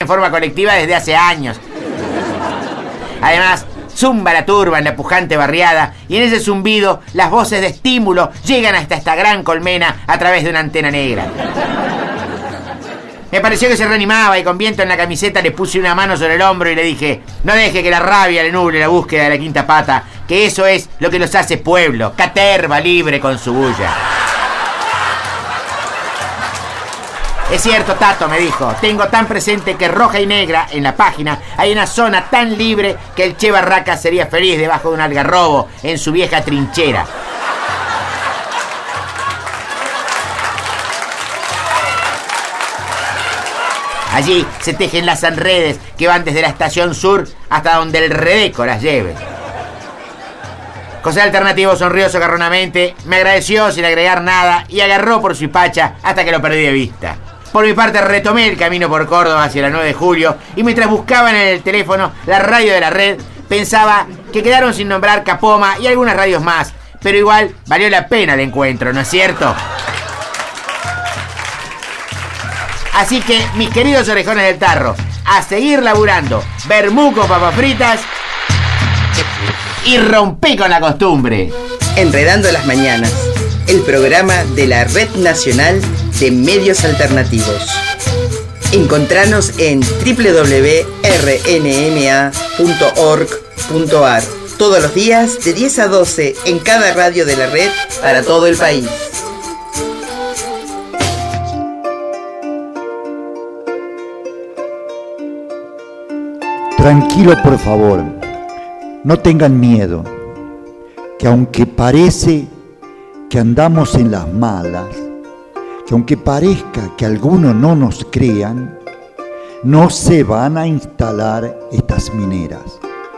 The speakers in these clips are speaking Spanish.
en forma colectiva desde hace años. Además, zumba la turba en la pujante barriada y en ese zumbido las voces de estímulo llegan hasta esta gran colmena a través de una antena negra. Me pareció que se reanimaba y con viento en la camiseta le puse una mano sobre el hombro y le dije: no deje que la rabia le nuble la búsqueda de la quinta pata, que eso es lo que nos hace pueblo, caterva libre con su bulla. Es cierto, Tato, me dijo, tengo tan presente que roja y negra, en la página, hay una zona tan libre que el Che Barraca sería feliz debajo de un algarrobo en su vieja trinchera. Allí se tejen las redes que van desde la estación sur hasta donde el Redeco las lleve. José Alternativo sonrió socarronamente, me agradeció sin agregar nada y agarró por su hipacha hasta que lo perdí de vista. Por mi parte retomé el camino por Córdoba hacia la 9 de julio y mientras buscaban en el teléfono la radio de la red, pensaba que quedaron sin nombrar Capoma y algunas radios más, pero igual valió la pena el encuentro, ¿no es cierto? Así que, mis queridos orejones del tarro, a seguir laburando, vermú con papas fritas y rompí con la costumbre. Enredando las Mañanas, el programa de la Red Nacional de Medios Alternativos. Encontranos en www.rnma.org.ar todos los días de 10 a 12 en cada radio de la red para todo el país. Tranquilo, por favor, no tengan miedo, que aunque parece que andamos en las malas, que aunque parezca que algunos no nos crean, no se van a instalar estas mineras.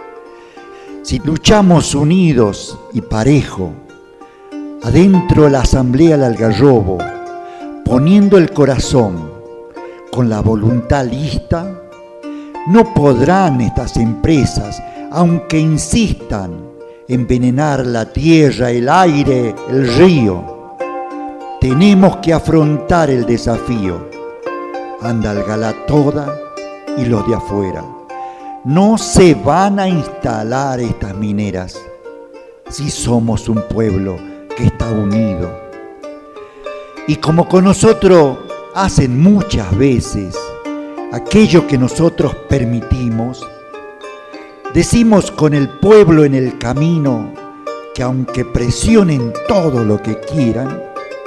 Si luchamos unidos y parejo, adentro de la Asamblea del Algarrobo, poniendo el corazón con la voluntad lista, no podrán estas empresas, aunque insistan, envenenar la tierra, el aire, el río. Tenemos que afrontar el desafío. Andalgalá toda y los de afuera. No se van a instalar estas mineras si somos un pueblo que está unido. Y como con nosotros hacen muchas veces aquello que nosotros permitimos, decimos con el pueblo en el camino que aunque presionen todo lo que quieran,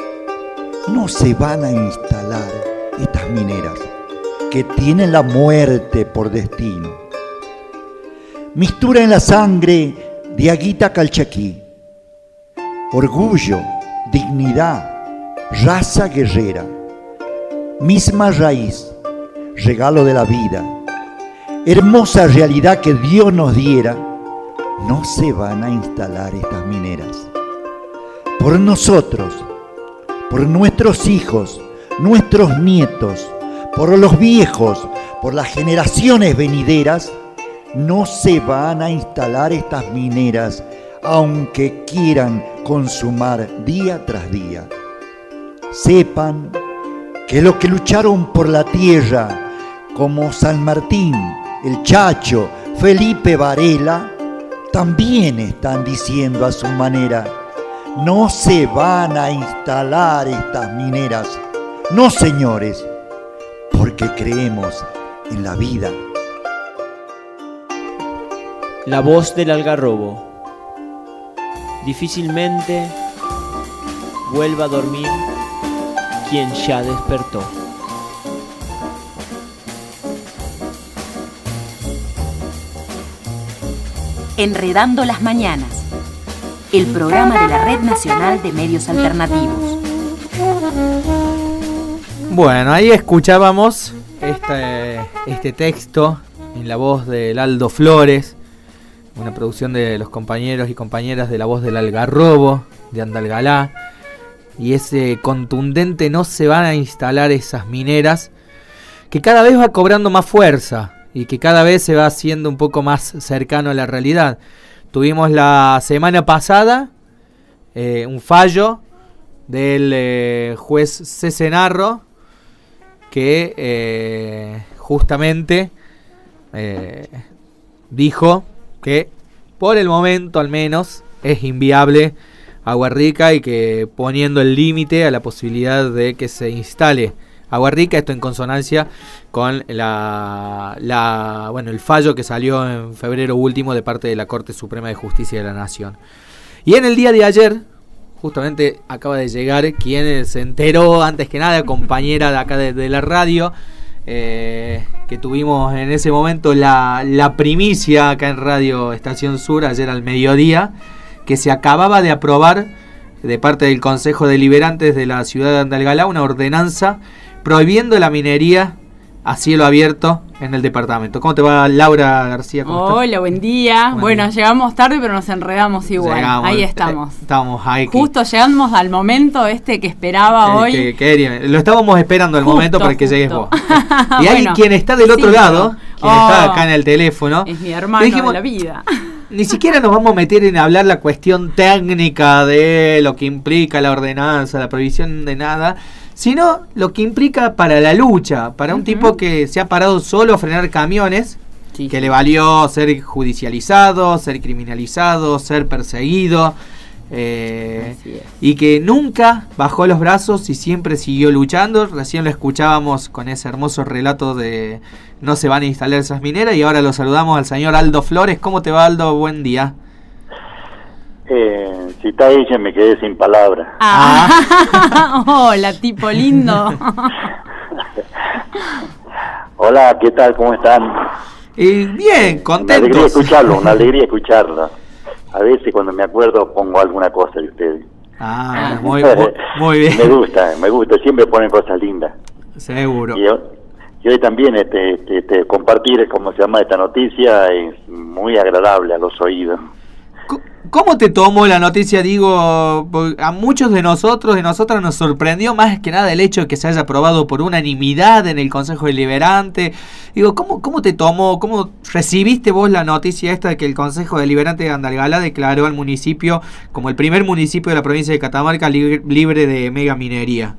no se van a instalar estas mineras que tienen la muerte por destino. Mistura en la sangre de Aguita Calchaquí, orgullo, dignidad, raza guerrera, misma raíz, regalo de la vida, hermosa realidad que Dios nos diera, no se van a instalar estas mineras. Por nosotros, por nuestros hijos, nuestros nietos, por los viejos, por las generaciones venideras, no se van a instalar estas mineras, aunque quieran consumar día tras día. Sepan que los que lucharon por la tierra, como San Martín, el Chacho, Felipe Varela, también están diciendo a su manera: no se van a instalar estas mineras. No, señores, porque creemos en la vida. La voz del algarrobo. Difícilmente vuelva a dormir quien ya despertó. Enredando las Mañanas, el programa de la Red Nacional de Medios Alternativos. Bueno, ahí escuchábamos este texto en la voz de Aldo Flores, una producción de los compañeros y compañeras de La Voz del Algarrobo, de Andalgalá, y ese contundente no se van a instalar esas mineras, que cada vez va cobrando más fuerza y que cada vez se va haciendo un poco más cercano a la realidad. Tuvimos la semana pasada un fallo del juez Cesenarro que justamente dijo que por el momento al menos es inviable Agua Rica y que poniendo el límite a la posibilidad de que se instale Agua Rica, esto en consonancia con el fallo que salió en febrero último de parte de la Corte Suprema de Justicia de la Nación. Y en el día de ayer, justamente acaba de llegar quien se enteró antes que nada, compañera de acá de la radio, que tuvimos en ese momento la primicia acá en Radio Estación Sur ayer al mediodía, que se acababa de aprobar de parte del Consejo Deliberantes de la ciudad de Andalgalá una ordenanza prohibiendo la minería a cielo abierto en el departamento. ¿Cómo te va, Laura García? Hola, buen día. Bueno, llegamos tarde, pero nos enredamos igual. Ahí estamos. Estamos ahí. Justo llegamos al momento que esperaba hoy. Lo estábamos esperando el momento para que llegues vos. Y hay quien está del otro lado, quien está acá en el teléfono. Es mi hermano de la vida. Ni siquiera nos vamos a meter en hablar la cuestión técnica de lo que implica la ordenanza, la prohibición de nada, sino lo que implica para la lucha, para un tipo que se ha parado solo a frenar camiones, que le valió ser judicializado, ser criminalizado, ser perseguido, y que nunca bajó los brazos y siempre siguió luchando. Recién lo escuchábamos con ese hermoso relato de no se van a instalar esas mineras, y ahora lo saludamos al señor Aldo Flores. ¿Cómo te va, Aldo? Buen día. Si está ella me quedé sin palabras. Hola, tipo lindo. Hola, ¿qué tal? ¿Cómo están? Bien, contentos. Una alegría escucharlo. A veces cuando me acuerdo pongo alguna cosa de ustedes. Muy bien. Me gusta, siempre ponen cosas lindas. Seguro. Y hoy también compartir, como se llama, esta noticia es muy agradable a los oídos. ¿Cómo te tomó la noticia? Digo, a muchos de nosotros y nosotras nos sorprendió más que nada el hecho de que se haya aprobado por unanimidad en el Consejo Deliberante. Digo, ¿cómo te tomó, cómo recibiste vos la noticia esta de que el Consejo Deliberante de Andalgalá declaró al municipio como el primer municipio de la provincia de Catamarca libre de megaminería?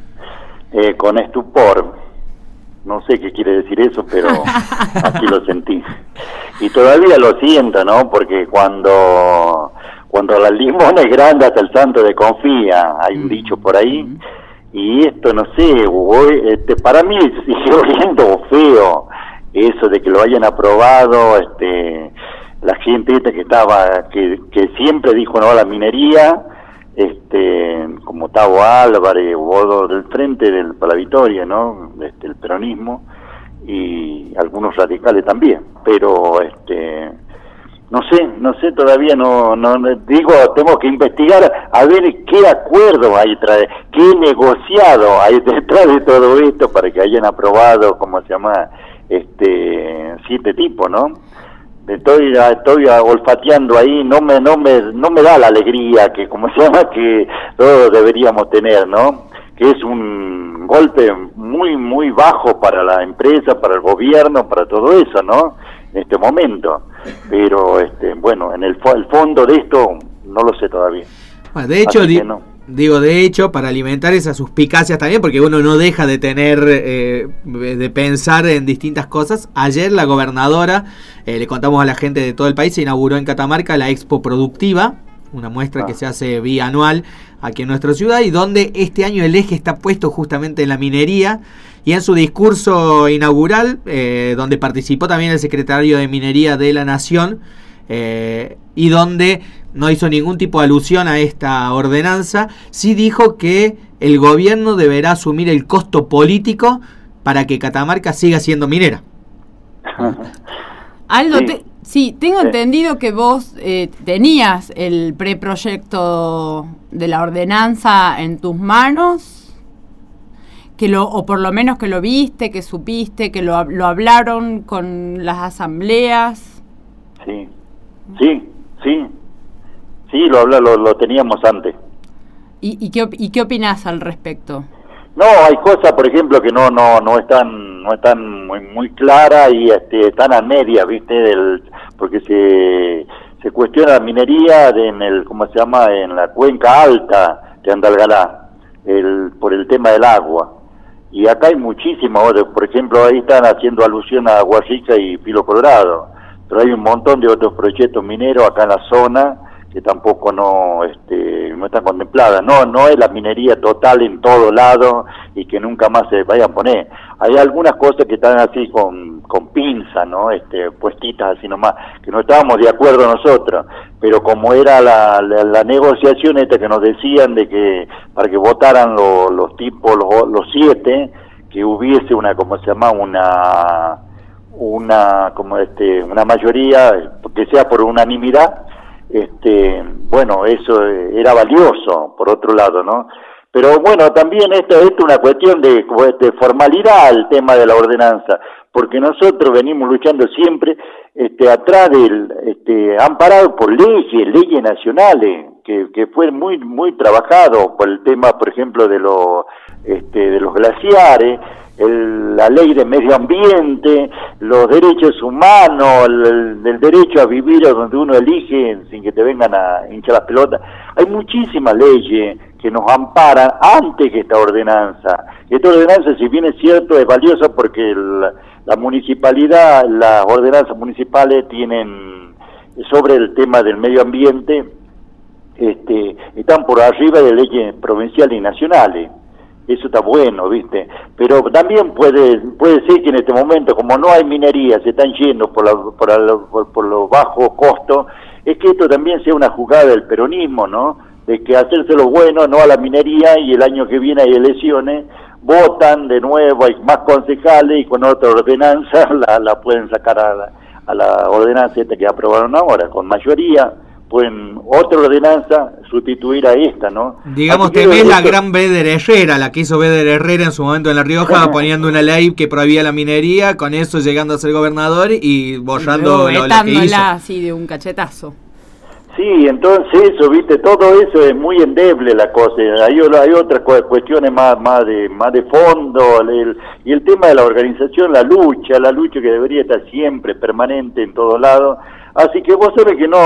Con estupor. No sé qué quiere decir eso, pero así lo sentí. Y todavía lo siento, ¿no? Porque cuando la limón es grande hasta el santo desconfía, hay un dicho por ahí, y esto, no sé, para mí sigue oliendo feo eso de que lo hayan aprobado, la gente que siempre dijo no a la minería, como Tavo Álvarez o del Frente para la Victoria, ¿no? El peronismo, y algunos radicales también, pero no sé, todavía no digo, tengo que investigar a ver qué acuerdo hay qué negociado hay detrás de todo esto para que hayan aprobado, ¿cómo se llama? 7 tipos, ¿no? Estoy olfateando ahí, no me da la alegría que, como se llama, que todos deberíamos tener, ¿no? Que es un golpe muy, muy bajo para la empresa, para el gobierno, para todo eso, ¿no? En este momento. Pero, bueno, en el fondo de esto no lo sé todavía. Bueno, de hecho, para alimentar esas suspicacias también, porque uno no deja de tener, de pensar en distintas cosas. Ayer la gobernadora, le contamos a la gente de todo el país, se inauguró en Catamarca la Expo Productiva, una muestra que se hace bianual aquí en nuestra ciudad, y donde este año el eje está puesto justamente en la minería. Y en su discurso inaugural, donde participó también el secretario de Minería de la Nación, y donde no hizo ningún tipo de alusión a esta ordenanza, sí dijo que el gobierno deberá asumir el costo político para que Catamarca siga siendo minera. Aldo, tengo entendido que vos tenías el preproyecto de la ordenanza en tus manos, o por lo menos que lo viste, que supiste, que lo hablaron con las asambleas. Sí, lo teníamos antes. ¿Y qué opinás al respecto? No, hay cosas, por ejemplo, que no están muy claras y están a medias, ¿viste? Porque se cuestiona la minería ¿cómo se llama? En la cuenca alta de Andalgalá, por el tema del agua. Y acá hay muchísimos otros, por ejemplo, ahí están haciendo alusión a Agua Rica y Filo Colorado, pero hay un montón de otros proyectos mineros acá en la zona que tampoco no están contempladas. No es la minería total en todo lado y que nunca más se vaya a poner. Hay algunas cosas que están así con pinza, ¿no? Puestitas así nomás, que no estábamos de acuerdo nosotros, pero como era la negociación esta que nos decían de que para que votaran los tipos, los 7, que hubiese una, ¿cómo se llama? Una mayoría, que sea por unanimidad. Bueno, eso era valioso, por otro lado, ¿no? Pero bueno, también esto es una cuestión de formalidad, el tema de la ordenanza, porque nosotros venimos luchando siempre atrás amparado por leyes nacionales, que fue muy trabajado por el tema, por ejemplo, de los glaciares, la ley de medio ambiente, los derechos humanos, el derecho a vivir donde uno elige sin que te vengan a hinchar las pelotas. Hay muchísimas leyes que nos amparan antes que esta ordenanza. Esta ordenanza, si bien es cierto, es valiosa porque la municipalidad, las ordenanzas municipales tienen sobre el tema del medio ambiente, están por arriba de leyes provinciales y nacionales. Eso está bueno, ¿viste? Pero también puede ser que en este momento, como no hay minería, se están yendo por los bajos costos, es que esto también sea una jugada del peronismo, ¿no? De que hacerse lo bueno, no a la minería, y el año que viene hay elecciones, votan de nuevo, hay más concejales, y con otra ordenanza la pueden sacar a la ordenanza esta que aprobaron ahora, con mayoría. Pueden otra ordenanza sustituir a esta, ¿no? Digamos, temés la gran Beder Herrera, la que hizo Beder Herrera en su momento en La Rioja, poniendo una ley que prohibía la minería, con eso llegando a ser gobernador y borrando lo que hizo. Así de un cachetazo. Sí, entonces eso, ¿viste? Todo eso es muy endeble la cosa. Hay otras cuestiones más de fondo, y el tema de la organización, la lucha que debería estar siempre permanente en todos lados. Así que vos sabés que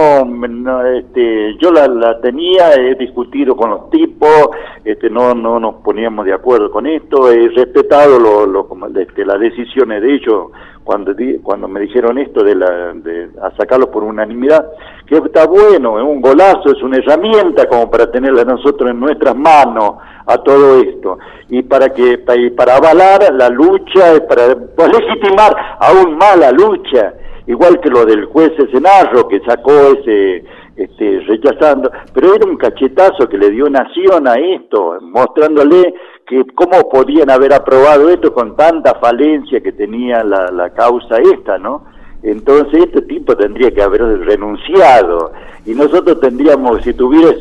yo la tenía, he discutido con los tipos, no nos poníamos de acuerdo con esto, he respetado las decisiones de ellos cuando me dijeron esto a sacarlo por unanimidad, que está bueno, es un golazo, es una herramienta como para tenerla nosotros en nuestras manos a todo esto, y para avalar la lucha, para legitimar aún más la lucha. Igual que lo del juez Cenarro, que sacó rechazando, pero era un cachetazo que le dio Nación a esto, mostrándole que cómo podían haber aprobado esto con tanta falencia que tenía la causa esta, ¿no? Entonces este tipo tendría que haber renunciado, y nosotros tendríamos, si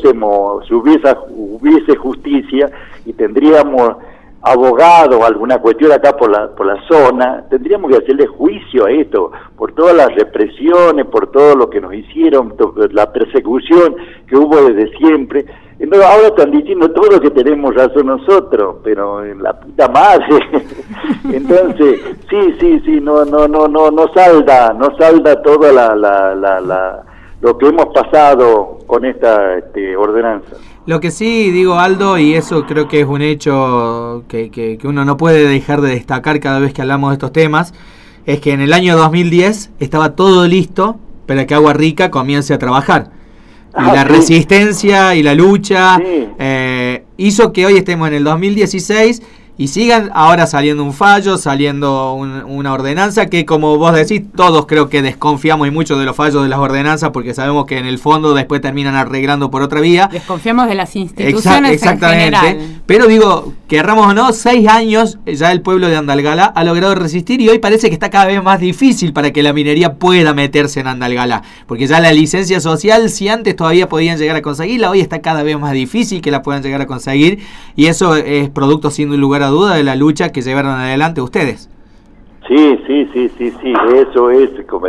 hubiese justicia, y tendríamos abogado o alguna cuestión acá por la zona, tendríamos que hacerle juicio a esto, por todas las represiones, por todo lo que nos hicieron, la persecución que hubo desde siempre. Entonces ahora están diciendo todo lo que tenemos razón nosotros, pero en la puta madre. Entonces, sí, no salda toda lo que hemos pasado con esta ordenanza. Lo que sí digo, Aldo, y eso creo que es un hecho que uno no puede dejar de destacar cada vez que hablamos de estos temas, es que en el año 2010 estaba todo listo para que Agua Rica comience a trabajar. Y la resistencia y la lucha hizo que hoy estemos en el 2016 y sigan ahora saliendo un fallo, saliendo una ordenanza que, como vos decís, todos creo que desconfiamos y mucho de los fallos de las ordenanzas porque sabemos que en el fondo después terminan arreglando por otra vía. Desconfiamos de las instituciones exactamente. En general. Pero digo, querramos o no, 6 años ya el pueblo de Andalgalá ha logrado resistir y hoy parece que está cada vez más difícil para que la minería pueda meterse en Andalgalá. Porque ya la licencia social, si antes todavía podían llegar a conseguirla, hoy está cada vez más difícil que la puedan llegar a conseguir, y eso es producto, sin lugar a duda, de la lucha que llevaron adelante ustedes. Sí, eso es como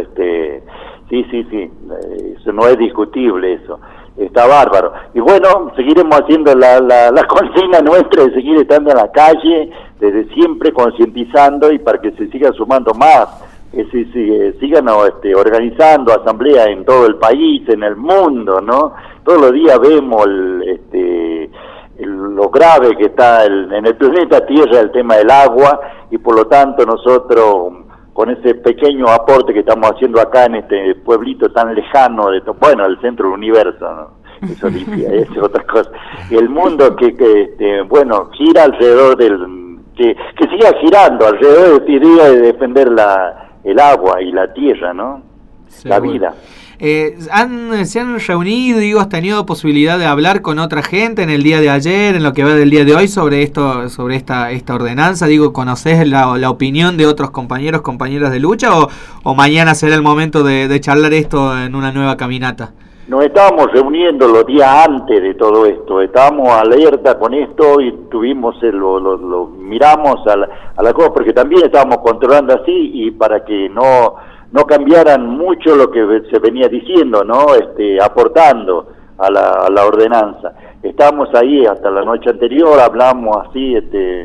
eso no es discutible, eso está bárbaro. Y bueno, seguiremos haciendo la consigna nuestra de seguir estando en la calle desde siempre, concientizando, y para que se sigan sumando más, sigan organizando asambleas en todo el país, en el mundo, ¿no? Todos los días vemos lo grave que está en el planeta Tierra el tema del agua, y por lo tanto nosotros, con ese pequeño aporte que estamos haciendo acá en este pueblito tan lejano, bueno, el centro del universo, ¿no? Eso limpia, es otra cosa. El mundo que bueno, gira alrededor que siga girando alrededor de la idea de defender el agua y la tierra, ¿no? Seguro. La vida. ¿Se han reunido, digo, has tenido posibilidad de hablar con otra gente en el día de ayer, en lo que va del día de hoy, sobre esta ordenanza? Digo, ¿conocés la opinión de otros compañeras de lucha o mañana será el momento de charlar esto en una nueva caminata? Nos estábamos reuniendo los días antes de todo esto, estábamos alerta con esto y tuvimos, lo miramos a la cosa, porque también estábamos controlando así, y para que no cambiaran mucho lo que se venía diciendo, ¿no? Aportando a la ordenanza. Estábamos ahí hasta la noche anterior, hablamos así,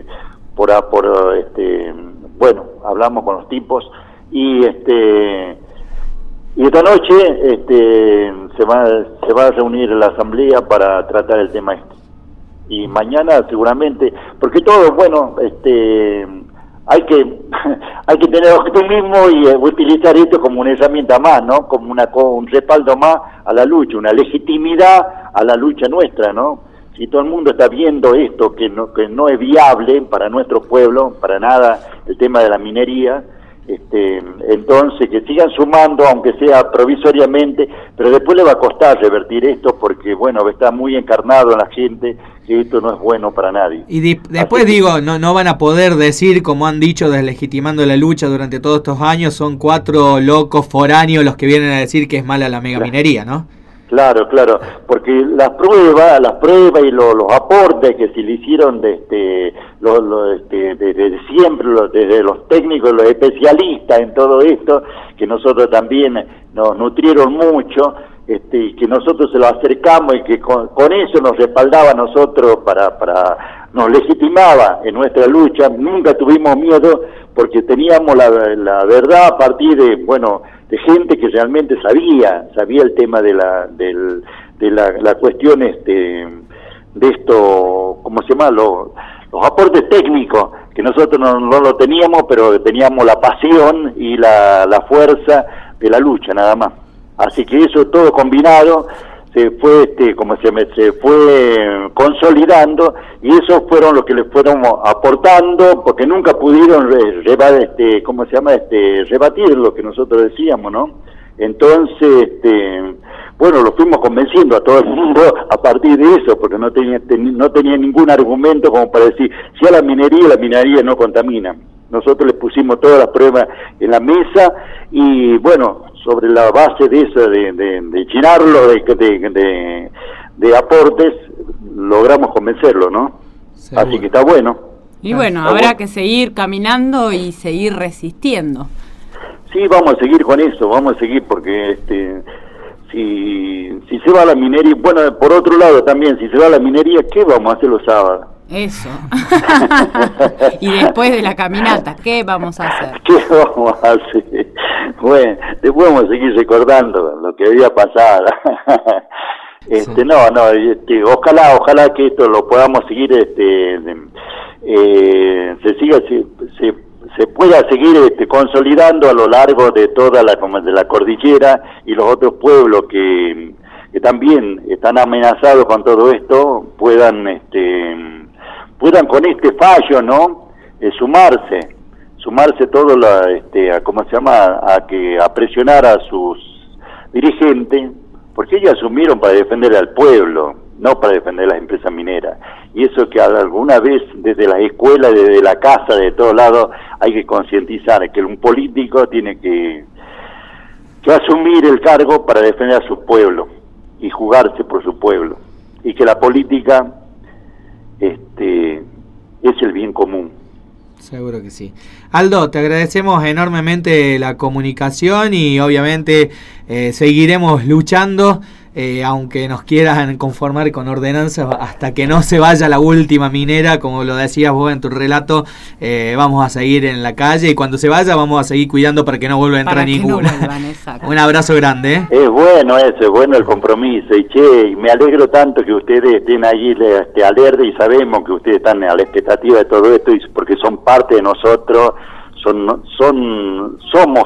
bueno, hablamos con los tipos, y esta noche se va a reunir la asamblea para tratar el tema y mañana seguramente, porque todo, bueno, hay que tener optimismo y utilizar esto como una herramienta más, ¿no? Como un respaldo más a la lucha, una legitimidad a la lucha nuestra, ¿no? Si todo el mundo está viendo esto, que no es viable para nuestro pueblo, para nada, el tema de la minería, entonces que sigan sumando, aunque sea provisoriamente, pero después le va a costar revertir esto, porque bueno, está muy encarnado en la gente que esto no es bueno para nadie. Y después digo, no van a poder decir, como han dicho, deslegitimando la lucha durante todos estos años, son 4 locos foráneos los que vienen a decir que es mala la megaminería, ¿no? Claro, porque las pruebas y los aportes que se le hicieron desde siempre, desde los técnicos, los especialistas en todo esto, que nosotros también nos nutrieron mucho, y que nosotros se lo acercamos y que con eso nos respaldaba a nosotros nos legitimaba en nuestra lucha. Nunca tuvimos miedo porque teníamos la verdad a partir de gente que realmente sabía el tema de la cuestión de esto, ¿cómo se llama? Los aportes técnicos, que nosotros no lo teníamos, pero teníamos la pasión y la fuerza de la lucha, nada más. Así que eso todo combinado se fue se fue consolidando, y esos fueron los que les fueron aportando, porque nunca pudieron rebatir lo que nosotros decíamos, ¿no? Entonces lo fuimos convenciendo a todo el mundo a partir de eso, porque no tenía ningún argumento como para decir si a la minería no contamina. Nosotros le pusimos todas las pruebas en la mesa, y bueno, sobre la base de eso, de llenarlo de aportes, logramos convencerlo, ¿no? Seguro. Así que está bueno. Y bueno, habrá que seguir caminando y seguir resistiendo. Sí, vamos a seguir con eso, porque si se va a la minería, bueno, por otro lado también, si se va a la minería, ¿qué vamos a hacer los sábados? Eso. Y después de la caminata, ¿qué vamos a hacer? ¿Qué vamos a hacer? Bueno, después vamos a seguir recordando lo que había pasado. Sí. Ojalá que esto lo podamos seguir, se pueda seguir consolidando a lo largo de toda la cordillera, y los otros pueblos que también están amenazados con todo esto puedan con este fallo, ¿no? Sumarse todo a presionar a sus dirigentes, porque ellos asumieron para defender al pueblo, no para defender las empresas mineras. Y eso que alguna vez desde las escuelas, desde la casa, de todos lados, hay que concientizar que un político tiene que asumir el cargo para defender a su pueblo y jugarse por su pueblo, y que la política es el bien común. Seguro que sí. Aldo, te agradecemos enormemente la comunicación, y obviamente seguiremos luchando aunque nos quieran conformar con ordenanzas, hasta que no se vaya la última minera, como lo decías vos en tu relato, vamos a seguir en la calle, y cuando se vaya vamos a seguir cuidando para que no vuelva a entrar ninguna. Un abrazo grande. Es bueno eso, es bueno el compromiso, y che, me alegro tanto que ustedes estén allí alerta, y sabemos que ustedes están a la expectativa de todo esto, y porque son parte de nosotros. Somos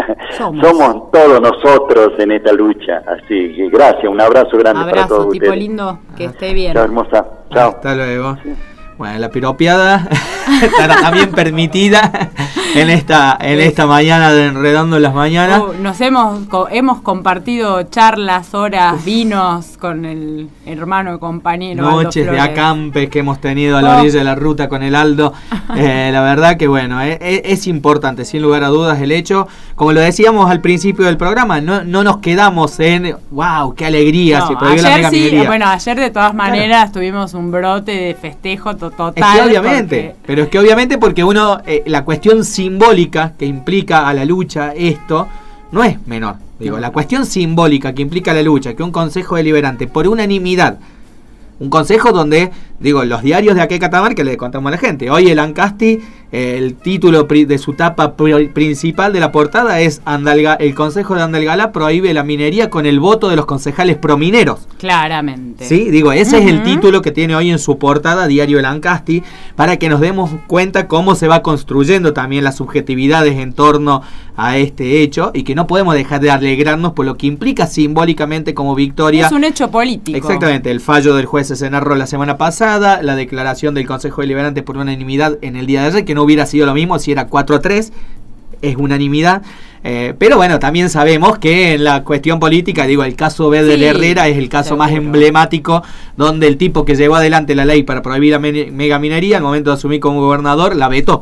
todos nosotros en esta lucha, así que gracias, un abrazo grande para todos ustedes. Abrazo, tipo lindo, que esté bien. Chao, hermosa, chao. Hasta luego. Sí. Bueno, la piropeada estará también permitida en esta mañana de Enredando las Mañanas. Nos hemos compartido charlas, horas, vinos con el hermano y compañero noches Aldo de acampes que hemos tenido a la orilla de la ruta con el Aldo. La verdad que bueno, es importante, sin lugar a dudas, el hecho, como lo decíamos al principio del programa, no nos quedamos en wow, qué alegría, se prohibió la megaminería. Bueno, ayer de todas maneras tuvimos un brote de festejo total. Es que obviamente, pero es que obviamente porque uno, la cuestión simbólica que implica a la lucha esto, no es menor. Digo, la cuestión simbólica que implica la lucha, que un consejo deliberante por unanimidad, un consejo donde, digo, los diarios de aquí de Catamarca, le contamos a la gente, hoy el Ancasti, el título de su tapa principal de la portada es el Consejo de Andalgalá prohíbe la minería con el voto de los concejales promineros. Claramente. Sí, digo, ese es el título que tiene hoy en su portada Diario El Ancasti, para que nos demos cuenta cómo se va construyendo también las subjetividades en torno a este hecho, y que no podemos dejar de alegrarnos por lo que implica simbólicamente como victoria. Es un hecho político. Exactamente, el fallo del juez se narró la semana pasada, la declaración del Consejo Deliberante por unanimidad en el día de ayer, que no hubiera sido lo mismo si era 4-3, es unanimidad. Pero bueno, también sabemos que en la cuestión política, digo, el caso Bedel Herrera es el caso más emblemático, donde el tipo que llevó adelante la ley para prohibir la megaminería, al momento de asumir como gobernador, la vetó.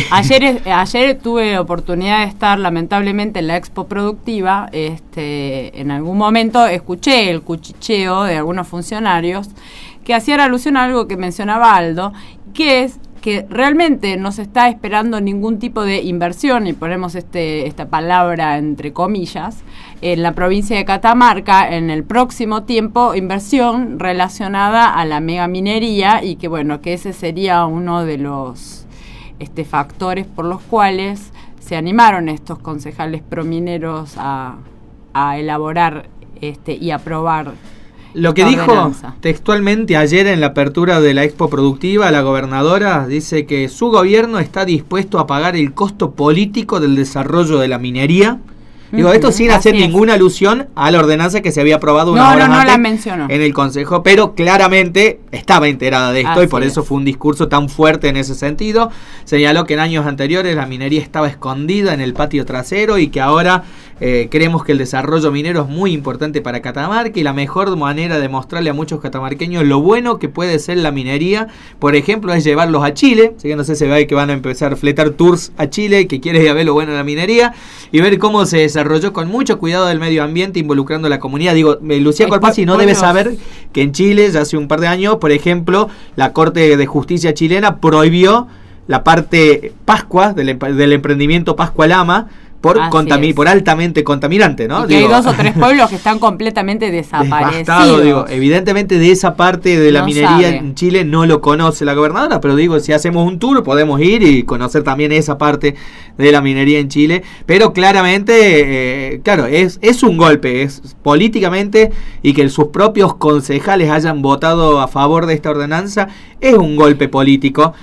Ayer tuve oportunidad de estar lamentablemente en la Expo Productiva. En algún momento escuché el cuchicheo de algunos funcionarios que hacían alusión a algo que mencionaba Aldo, que es que realmente no se está esperando ningún tipo de inversión, y ponemos esta palabra entre comillas, en la provincia de Catamarca en el próximo tiempo, inversión relacionada a la megaminería, y que bueno, que ese sería uno de los factores por los cuales se animaron estos concejales promineros a elaborar y aprobar. Lo que dijo textualmente ayer en la apertura de la Expo Productiva, la gobernadora dice que su gobierno está dispuesto a pagar el costo político del desarrollo de la minería. Digo, esto sin hacer ninguna alusión a la ordenanza que se había aprobado una hora antes la mencionó en el Consejo, pero claramente estaba enterada de esto, y por eso fue un discurso tan fuerte en ese sentido. Señaló que en años anteriores la minería estaba escondida en el patio trasero, y que ahora creemos que el desarrollo minero es muy importante para Catamarca, y la mejor manera de mostrarle a muchos catamarqueños lo bueno que puede ser la minería, por ejemplo, es llevarlos a Chile. Así que no sé, se ve que van a empezar a fletar tours a Chile, que quiere ir a ver lo bueno de la minería y ver cómo se desarrolló con mucho cuidado del medio ambiente, involucrando a la comunidad. Digo, Lucía Corpazzi no debe saber que en Chile, ya hace un par de años, por ejemplo, la Corte de Justicia chilena prohibió la parte Pascua del emprendimiento Pascua Lama por altamente contaminante, ¿no? Y que hay 2 o 3 pueblos que están completamente desaparecidos. Digo, evidentemente de esa parte de la minería en Chile no lo conoce la gobernadora, pero digo, si hacemos un tour podemos ir y conocer también esa parte de la minería en Chile, pero claramente, claro, es un golpe, es políticamente, y que sus propios concejales hayan votado a favor de esta ordenanza, es un golpe político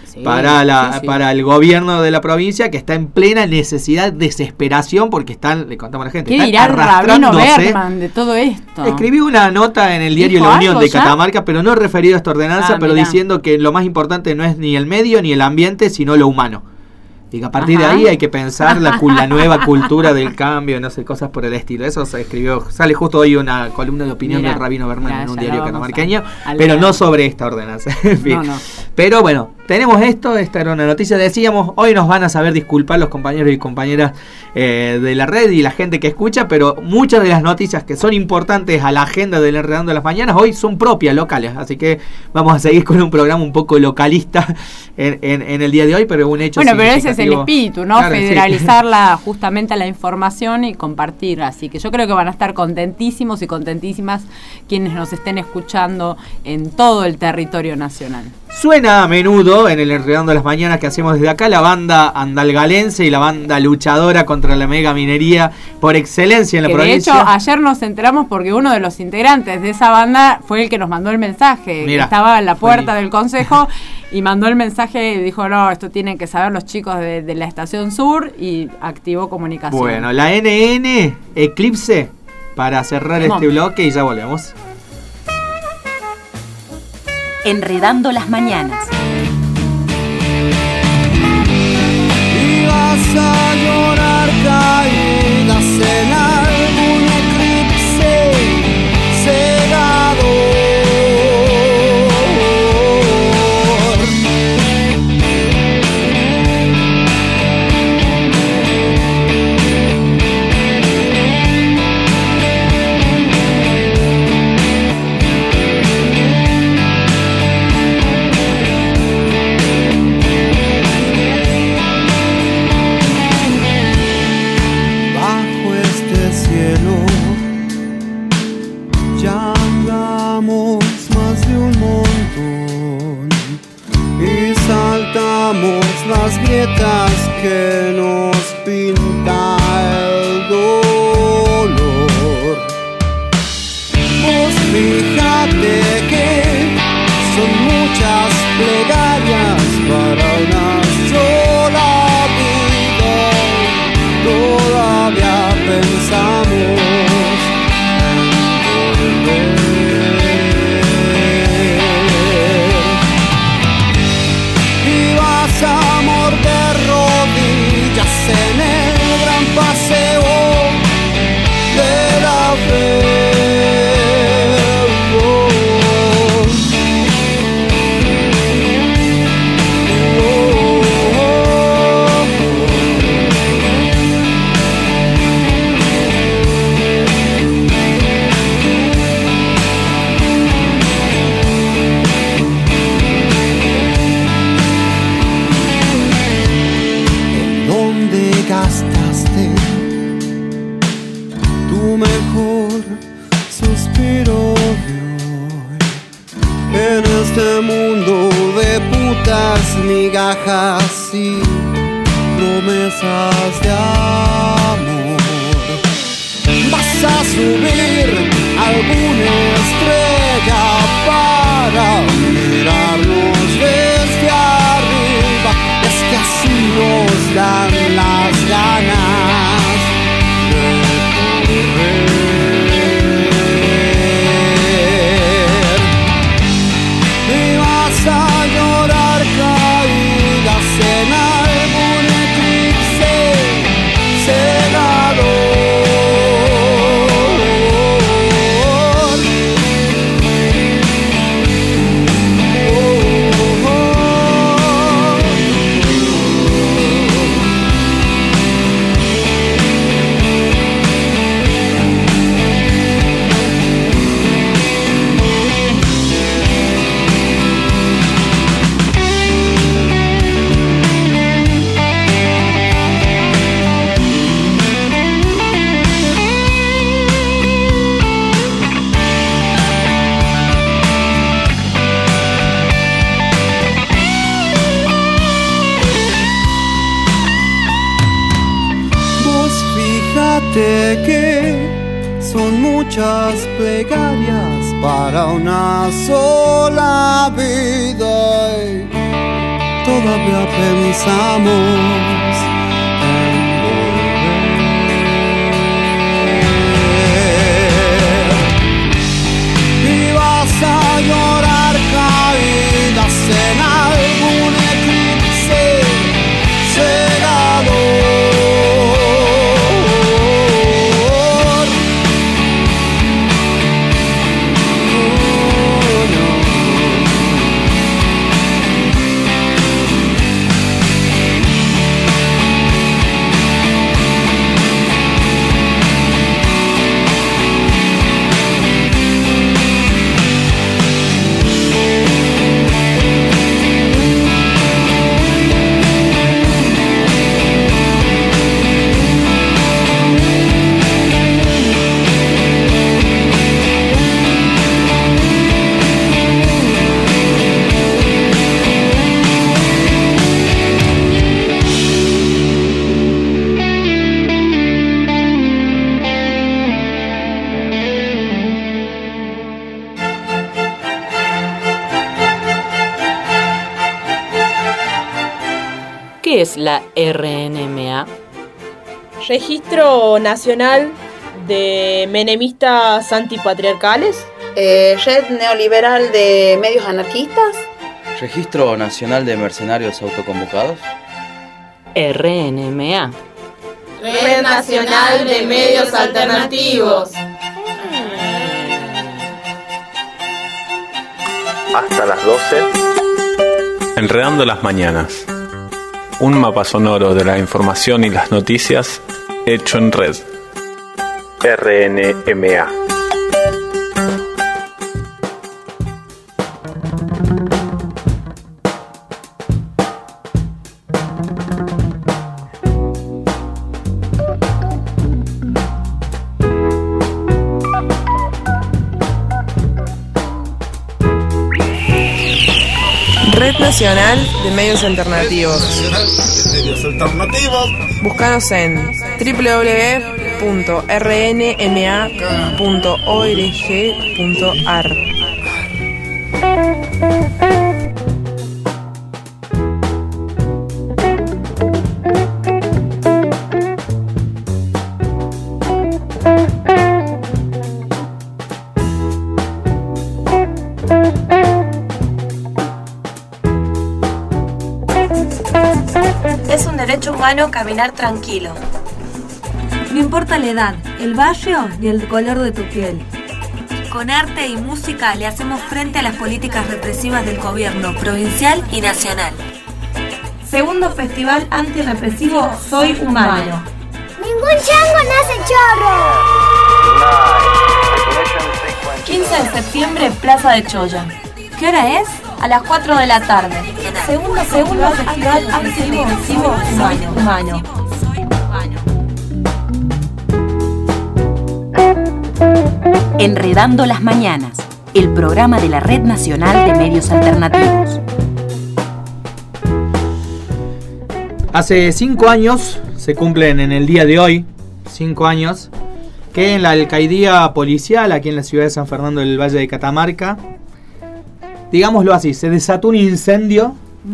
para el gobierno de la provincia, que está en plena necesidad, desesperación, porque le contamos a la gente, ¿qué dirá Rabino Berman de todo esto? Escribí una nota en el diario La Unión de Catamarca, pero no referido a esta ordenanza, pero diciendo que lo más importante no es ni el medio ni el ambiente, sino lo humano. Y que a partir de ahí hay que pensar la nueva cultura del cambio, no sé, cosas por el estilo. Eso se escribió, sale justo hoy una columna de opinión del Rabino Berman en un diario catamarqueño, pero no sobre esta ordenanza. En fin. Pero bueno, tenemos esta era una noticia, decíamos, hoy nos van a saber disculpar los compañeros y compañeras de la red y la gente que escucha, pero muchas de las noticias que son importantes a la agenda del Enredando las Mañanas hoy son propias, locales, así que vamos a seguir con un programa un poco localista en el día de hoy, pero un hecho significativo. Pero ese es el espíritu, ¿no? Claro, federalizarla justamente a la información y compartir. Así que yo creo que van a estar contentísimos y contentísimas quienes nos estén escuchando en todo el territorio nacional. Suena a menudo en el Enredando las Mañanas que hacemos desde acá la banda andalgalense y la banda luchadora contra la mega minería por excelencia en la provincia. De hecho, ayer nos enteramos porque uno de los integrantes de esa banda fue el que nos mandó el mensaje. Mirá, estaba en la puerta del consejo y mandó el mensaje y dijo, no, esto tienen que saber los chicos de la Estación Sur, y activó comunicación. Bueno, la NN Eclipse para cerrar este bloque y ya volvemos. Enredando las Mañanas. Y vas a llorar caídas en algún eclipse cegador. Las grietas que nos pinta el dolor. Vos fíjate que son muchas plegarias para una sola vida. Todavía pensamos en volver. A morder rodillas en el gran paseo de la fe. Gastaste tu mejor suspiro de hoy en este mundo de putas, migajas y promesas de amor. Vas a subir alguna estrella para mirarnos desde arriba. Es que así nos dan las ganas de correr. Y vas a llorar caídas en algún eclipse cegador. Que son muchas plegarias para una sola vida y todavía pensamos en volver. Y vas a llorar caídas en algún eclipse cegador. ¿Qué es la RNMA? Registro Nacional de Menemistas Antipatriarcales. Red Neoliberal de Medios Anarquistas. Registro Nacional de Mercenarios Autoconvocados. RNMA. Red Nacional de Medios Alternativos. Hasta las 12. Enredando las mañanas. Un mapa sonoro de la información y las noticias hecho en red. RNMA. Red Nacional de Medios Alternativos. Búscanos en www.rnma.org.ar. Caminar tranquilo. No importa la edad, el barrio y el color de tu piel. Con arte y música le hacemos frente a las políticas represivas del gobierno provincial y nacional. Segundo Festival Antirrepresivo Soy Humano. Ningún chango nace chorro. 15 de septiembre, Plaza de Choya. ¿Qué hora es? A las 4 de la tarde. Segundo Festival Antirrepresivo Humano. Enredando las Mañanas, el programa de la Red Nacional de Medios Alternativos. Hace 5 años, se cumplen en el día de hoy, 5 años, que en la alcaidía policial, aquí en la ciudad de San Fernando del Valle de Catamarca, digámoslo así, se desató un incendio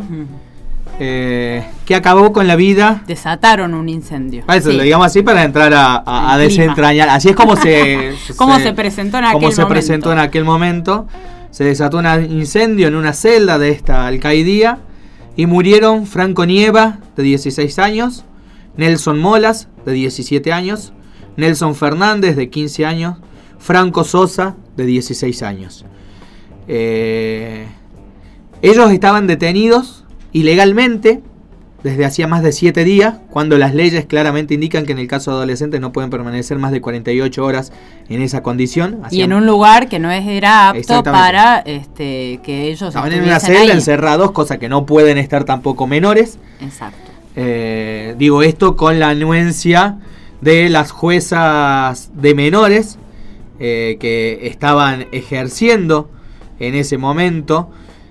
que acabó con la vida. Desataron un incendio. Eso, sí. Lo digamos así para entrar a desentrañar. Así es como se presentó en aquel momento. Presentó en aquel momento. Se desató un incendio en una celda de esta alcaidía y murieron Franco Nieva, de 16 años, Nelson Molas, de 17 años, Nelson Fernández, de 15 años, Franco Sosa, de 16 años. Ellos estaban detenidos ilegalmente desde hacía más de 7 días, cuando las leyes claramente indican que en el caso de adolescentes no pueden permanecer más de 48 horas en esa condición. Y en un lugar que no era apto para que ellos estaban en una celda encerrados, cosa que no pueden estar tampoco menores. Exacto. Digo esto con la anuencia de las juezas de menores que estaban ejerciendo en ese momento.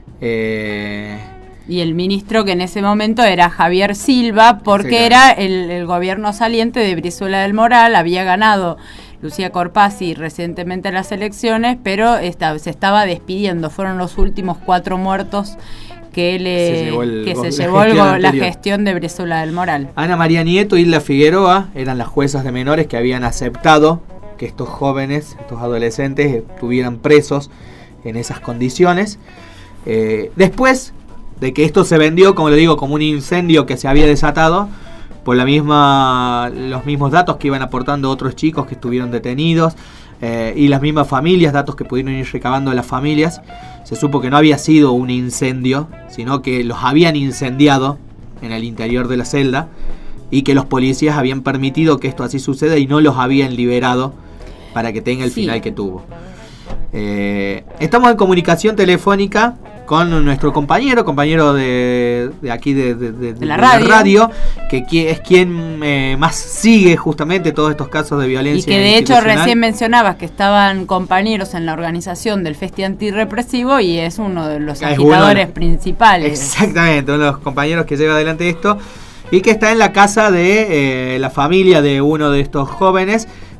Y el ministro que en ese momento era Javier Silva, porque era el gobierno saliente de Brizuela del Moral, había ganado Lucía Corpazzi recientemente las elecciones, pero se estaba despidiendo. Fueron los últimos 4 muertos que se llevó la gestión de Brizuela del Moral. Ana María Nieto y Hilda Figueroa eran las juezas de menores que habían aceptado que estos jóvenes, estos adolescentes, estuvieran presos en esas condiciones. Después de que esto se vendió, como le digo, como un incendio que se había desatado por los mismos datos que iban aportando otros chicos que estuvieron detenidos, y las mismas familias, datos que pudieron ir recabando de las familias, se supo que no había sido un incendio, sino que los habían incendiado en el interior de la celda y que los policías habían permitido que esto así suceda y no los habían liberado para que tenga el final que tuvo. Estamos en comunicación telefónica con nuestro compañero de aquí de la radio, que es quien más sigue justamente todos estos casos de violencia. Y que de hecho recién mencionabas que estaban compañeros en la organización del Festi Antirrepresivo y es uno de los agitadores principales. Exactamente, uno de los compañeros que lleva adelante esto y que está en la casa de la familia de uno de estos jóvenes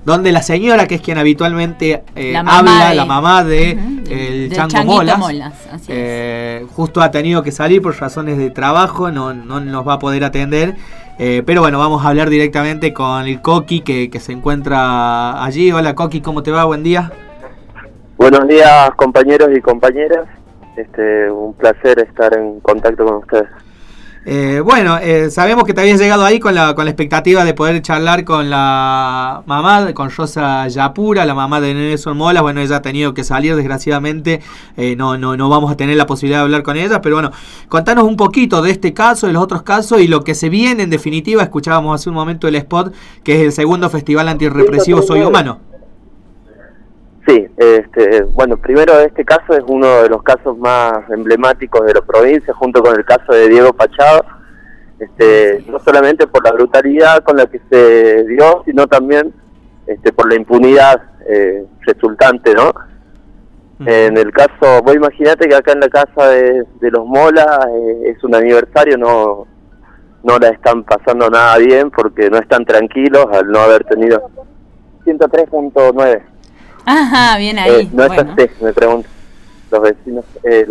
donde la señora, que es quien habitualmente la mamá de el Chango Molas, así justo ha tenido que salir por razones de trabajo, no nos va a poder atender. Pero bueno, vamos a hablar directamente con el Coqui que se encuentra allí. Hola Coqui, ¿cómo te va? Buen día. Buenos días, compañeros y compañeras. Un placer estar en contacto con ustedes. Sabemos que te habías llegado ahí con la expectativa de poder charlar con la mamá, con Rosa Yapura, la mamá de Nelson Molas. Bueno, ella ha tenido que salir, desgraciadamente, no vamos a tener la posibilidad de hablar con ella, pero bueno, contanos un poquito de este caso, de los otros casos y lo que se viene en definitiva. Escuchábamos hace un momento el spot, que es el segundo Festival Antirrepresivo Soy Humano. Sí, bueno, primero este caso es uno de los casos más emblemáticos de la provincia, junto con el caso de Diego Pachado, no solamente por la brutalidad con la que se dio, sino también por la impunidad resultante, ¿no? En el caso, vos imaginate que acá en la casa de los Molas es un aniversario, no la están pasando nada bien porque no están tranquilos al no haber tenido 103.9. Ajá, bien ahí. No es así, me pregunto los vecinos.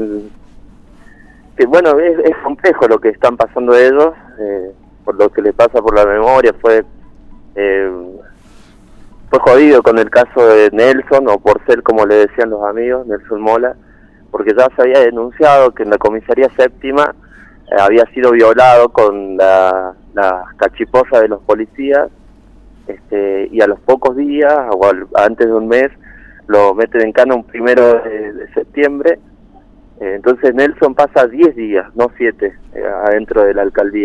Que bueno, es complejo lo que están pasando ellos, por lo que les pasa por la memoria. Fue jodido con el caso de Nelson, o por ser, como le decían los amigos, Nelson Mola, porque ya se había denunciado que en la comisaría séptima había sido violado con la cachiporra de los policías, y a los pocos días, o antes de un mes, lo meten en cana un 1 de septiembre. Entonces Nelson pasa 10 días, no 7, adentro de la alcaldía.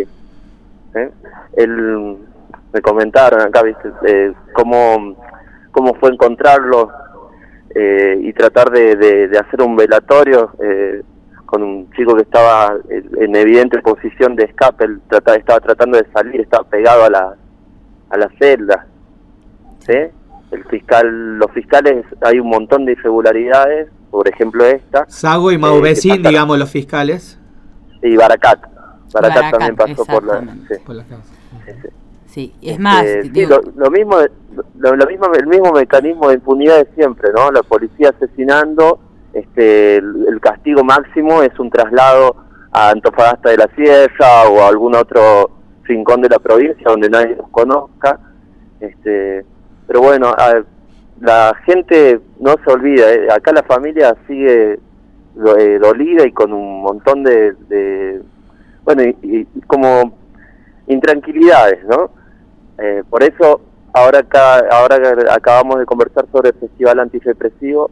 Él, me comentaron acá, ¿viste? Cómo fue encontrarlo y tratar de hacer un velatorio con un chico que estaba en evidente posición de escape. Él estaba tratando de salir, estaba pegado a la celda. ¿Sí? Los fiscales, hay un montón de irregularidades, por ejemplo esta. Sago y Mauvecín, digamos, los fiscales. Y Baracat también pasó por la casa. Sí, es más... lo mismo, el mismo mecanismo de impunidad de siempre, ¿no? La policía asesinando, el castigo máximo es un traslado a Antofagasta de la Sierra o a algún otro rincón de la provincia donde nadie los conozca. Pero bueno, la gente no se olvida, acá la familia sigue dolida y con un montón de bueno, y como intranquilidades, ¿no? Por eso ahora acabamos de conversar sobre el Festival Antirrepresivo.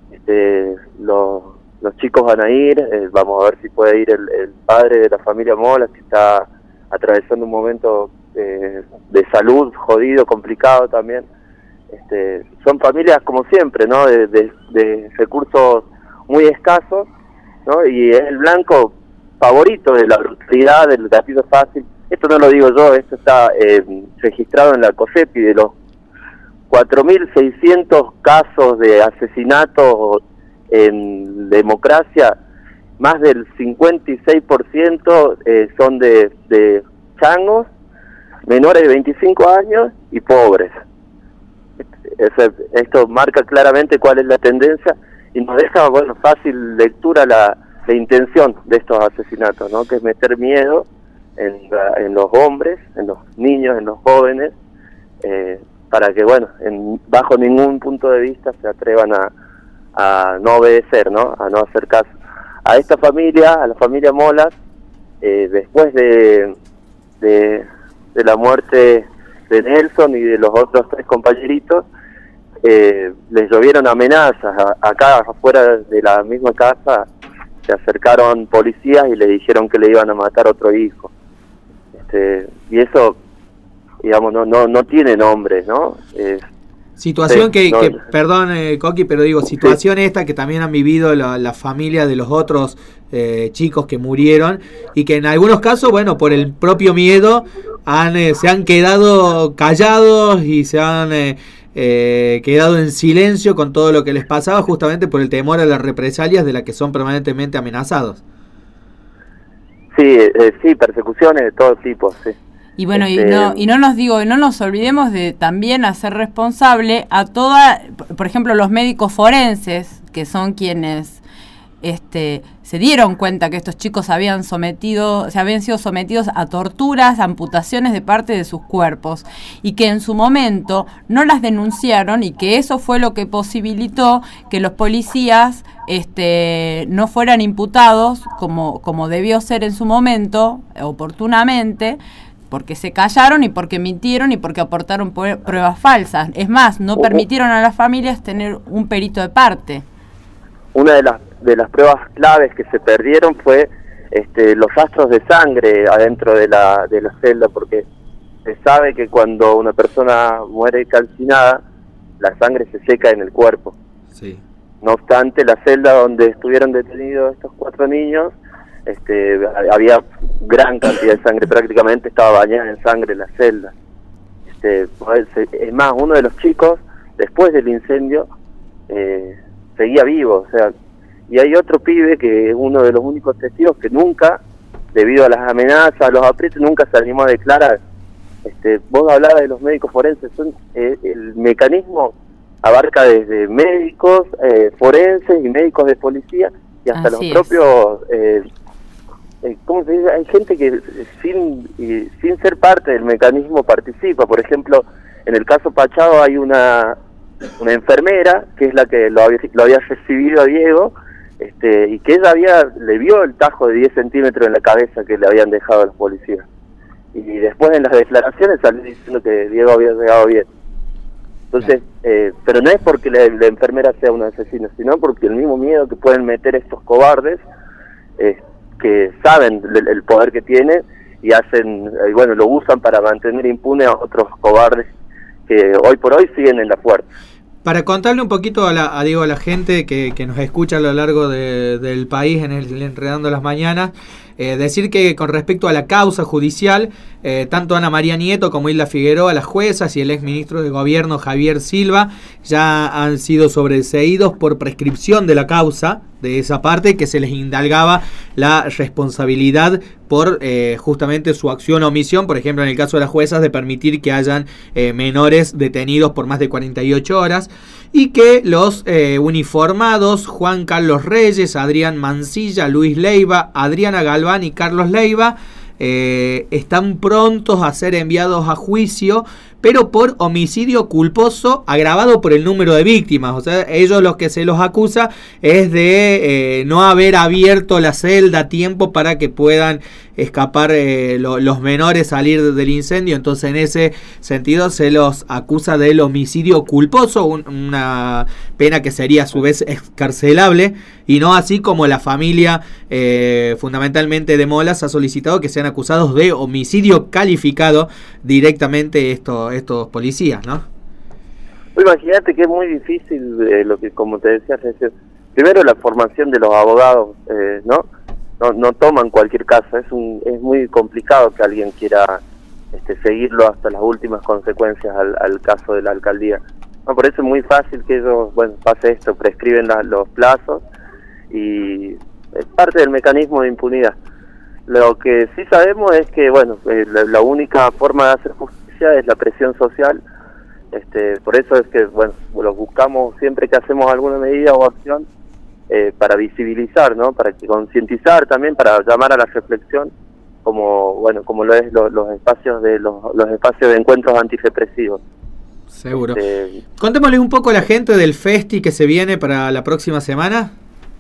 Los chicos van a ir, vamos a ver si puede ir el padre de la familia Molas, que está atravesando un momento de salud jodido, complicado también. Son familias como siempre, ¿no? De recursos muy escasos, ¿no? Y es el blanco favorito de la brutalidad, del gatillo fácil. Esto no lo digo yo, esto está registrado en la COSEPI. De los 4.600 casos de asesinatos en democracia, más del 56% son de changos, menores de 25 años y pobres. Esto marca claramente cuál es la tendencia y nos deja, bueno, fácil lectura la intención de estos asesinatos, ¿no? Que es meter miedo en los hombres, en los niños, en los jóvenes, para que, bueno, bajo ningún punto de vista se atrevan a no obedecer, ¿no? A no hacer caso. A esta familia, a la familia Molas, después de la muerte de Nelson y de los otros 3 compañeritos, les llovieron amenazas. Acá afuera de la misma casa se acercaron policías y le dijeron que le iban a matar otro hijo. Y eso, digamos, no tiene nombre, ¿no? Situación perdón, Coqui, pero digo, situación esta que también han vivido la familia de los otros chicos que murieron y que en algunos casos, bueno, por el propio miedo se han quedado callados y se han quedado en silencio con todo lo que les pasaba, justamente por el temor a las represalias de las que son permanentemente amenazados. Sí, persecuciones de todo tipo, sí. Y bueno, y no nos olvidemos de también hacer responsable a toda, por ejemplo, los médicos forenses, que son quienes se dieron cuenta que estos chicos habían sido sometidos a torturas, amputaciones de parte de sus cuerpos, y que en su momento no las denunciaron, y que eso fue lo que posibilitó que los policías no fueran imputados como debió ser en su momento, oportunamente, porque se callaron y porque mintieron y porque aportaron pruebas falsas. Es más, no permitieron a las familias tener un perito de parte. Una de las pruebas claves que se perdieron fue los rastros de sangre adentro de la celda, porque se sabe que cuando una persona muere calcinada, la sangre se seca en el cuerpo. Sí. No obstante, la celda donde estuvieron detenidos estos 4 niños, había gran cantidad de sangre, prácticamente estaba bañada en sangre la celda. Es más, uno de los chicos, después del incendio, seguía vivo, o sea, y hay otro pibe que es uno de los únicos testigos que nunca, debido a las amenazas, a los aprietos, nunca se animó a declarar. Vos hablabas de los médicos forenses, el mecanismo abarca desde médicos forenses y médicos de policía y hasta los propios ¿cómo se dice? Hay gente que sin ser parte del mecanismo participa. Por ejemplo, en el caso Pachado hay una enfermera que es la que lo había recibido a Diego, y que ella le vio el tajo de 10 centímetros en la cabeza que le habían dejado a los policías. Y después en las declaraciones salió diciendo que Diego había llegado bien. Entonces, pero no es porque la enfermera sea una asesina, sino porque el mismo miedo que pueden meter estos cobardes, que saben el poder que tienen y hacen, lo usan para mantener impune a otros cobardes que hoy por hoy siguen en la fuerza. Para contarle un poquito a la gente que nos escucha a lo largo del país en el Enredando las Mañanas, decir que con respecto a la causa judicial, tanto Ana María Nieto como Hilda Figueroa, las juezas, y el exministro de Gobierno Javier Silva ya han sido sobreseídos por prescripción de la causa, de esa parte que se les indagaba la responsabilidad por justamente su acción o omisión, por ejemplo en el caso de las juezas, de permitir que hayan menores detenidos por más de 48 horas, y que los uniformados Juan Carlos Reyes, Adrián Mancilla, Luis Leiva, Adriana Galván y Carlos Leiva están prontos a ser enviados a juicio, pero por homicidio culposo agravado por el número de víctimas. O sea, ellos los que se los acusa es de no haber abierto la celda a tiempo para que puedan escapar los menores, salir del incendio. Entonces en ese sentido se los acusa del homicidio culposo, una pena que sería a su vez excarcelable, y no así como la familia fundamentalmente de Molas ha solicitado que sean acusados de homicidio calificado directamente estos policías, ¿no? Imagínate que es muy difícil lo que, como te decía, primero la formación de los abogados, no toman cualquier caso, es muy complicado que alguien quiera seguirlo hasta las últimas consecuencias al caso de la alcaldía. Por eso es muy fácil que ellos, pase esto, prescriben los plazos y es parte del mecanismo de impunidad. Lo que sí sabemos es que, la única forma de hacer justicia es la presión social. Por eso es que, lo buscamos siempre que hacemos alguna medida o acción para visibilizar, ¿no? Para concientizar también, para llamar a la reflexión, como lo es los espacios de encuentros antirrepresivos. Seguro. Contémosle un poco a la gente del festi que se viene para la próxima semana.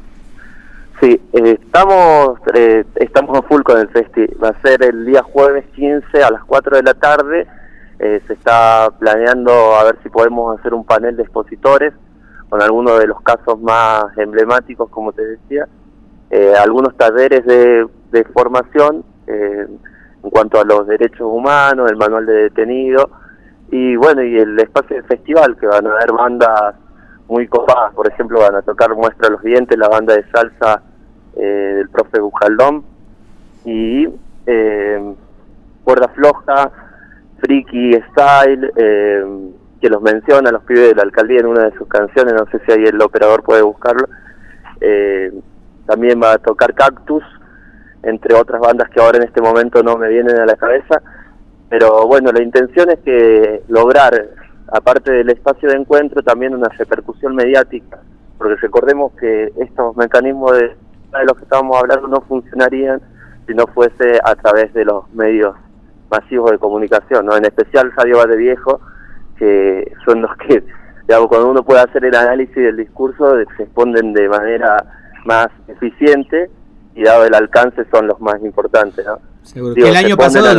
Sí, estamos a full con el festi. Va a ser el día jueves 15 a las 4 de la tarde. Se está planeando a ver si podemos hacer un panel de expositores con algunos de los casos más emblemáticos, como te decía. Algunos talleres de formación en cuanto a los derechos humanos, el manual de detenido y el espacio del festival, que van a haber bandas muy copadas. Por ejemplo, van a tocar Muestra los Dientes, la banda de salsa del profe Bujaldón, y Cuerda Floja, Friki Style, que los menciona, los pibes de la alcaldía en una de sus canciones, no sé si ahí el operador puede buscarlo. También va a tocar Cactus, entre otras bandas que ahora en este momento no me vienen a la cabeza. Pero bueno, la intención es que lograr, aparte del espacio de encuentro, también una repercusión mediática, porque recordemos que estos mecanismos de los que estábamos hablando no funcionarían si no fuese a través de los medios masivos de comunicación, ¿no? En especial Radio Valle Viejo, que son los que, digamos, cuando uno puede hacer el análisis del discurso, se exponen de manera más eficiente y dado el alcance son los más importantes, ¿no? Seguro. Digo, que el año pasado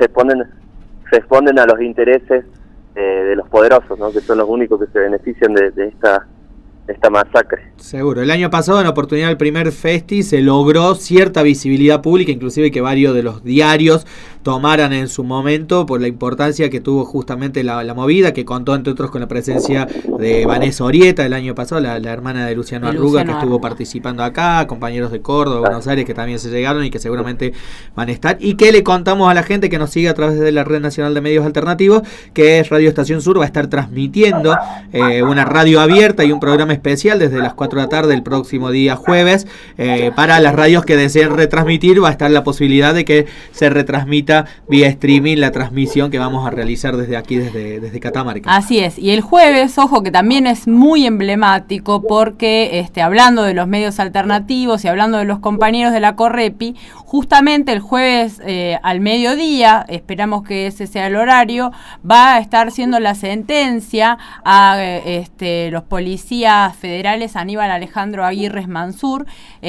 responden a los intereses de los poderosos, ¿no? Que son los únicos que se benefician de esta masacre. Seguro. El año pasado, en la oportunidad del primer festi, se logró cierta visibilidad pública, inclusive que varios de los diarios tomaran en su momento por la importancia que tuvo justamente la movida, que contó entre otros con la presencia de Vanessa Orieta el año pasado, la hermana de Luciano Arruga, que estuvo participando acá, compañeros de Córdoba, Buenos Aires, que también se llegaron y que seguramente van a estar, y que le contamos a la gente que nos sigue a través de la Red Nacional de Medios Alternativos, que es Radio Estación Sur, va a estar transmitiendo una radio abierta y un programa especial desde las 4 de la tarde el próximo día jueves. Para las radios que deseen retransmitir, va a estar la posibilidad de que se retransmita vía streaming la transmisión que vamos a realizar desde aquí, desde Catamarca. Así es, y el jueves, ojo, que también es muy emblemático porque hablando de los medios alternativos y hablando de los compañeros de la Correpi, justamente el jueves al mediodía, esperamos que ese sea el horario, va a estar siendo la sentencia a los policías federales, Aníbal Alejandro Aguirre Mansur,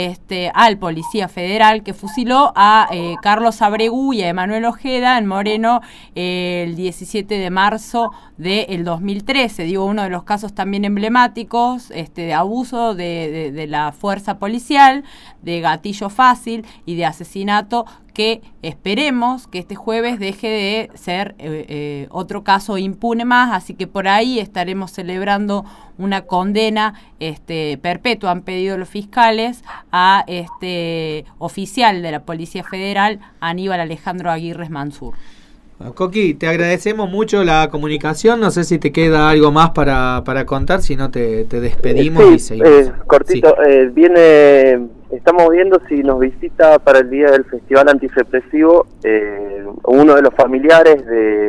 al policía federal que fusiló a Carlos Abregú y a Emanuel Ojeda en Moreno el 17 de marzo del 2013. Digo, uno de los casos también emblemáticos de abuso de la fuerza policial, de gatillo fácil y de asesinato, que esperemos que este jueves deje de ser otro caso impune más, así que por ahí estaremos celebrando una condena perpetua, han pedido los fiscales, a oficial de la Policía Federal, Aníbal Alejandro Aguirre Mansur. Bueno, Coqui, te agradecemos mucho la comunicación, no sé si te queda algo más para contar, si no te despedimos y seguimos. Cortito, sí. Estamos viendo si nos visita para el día del Festival Antirrepresivo uno de los familiares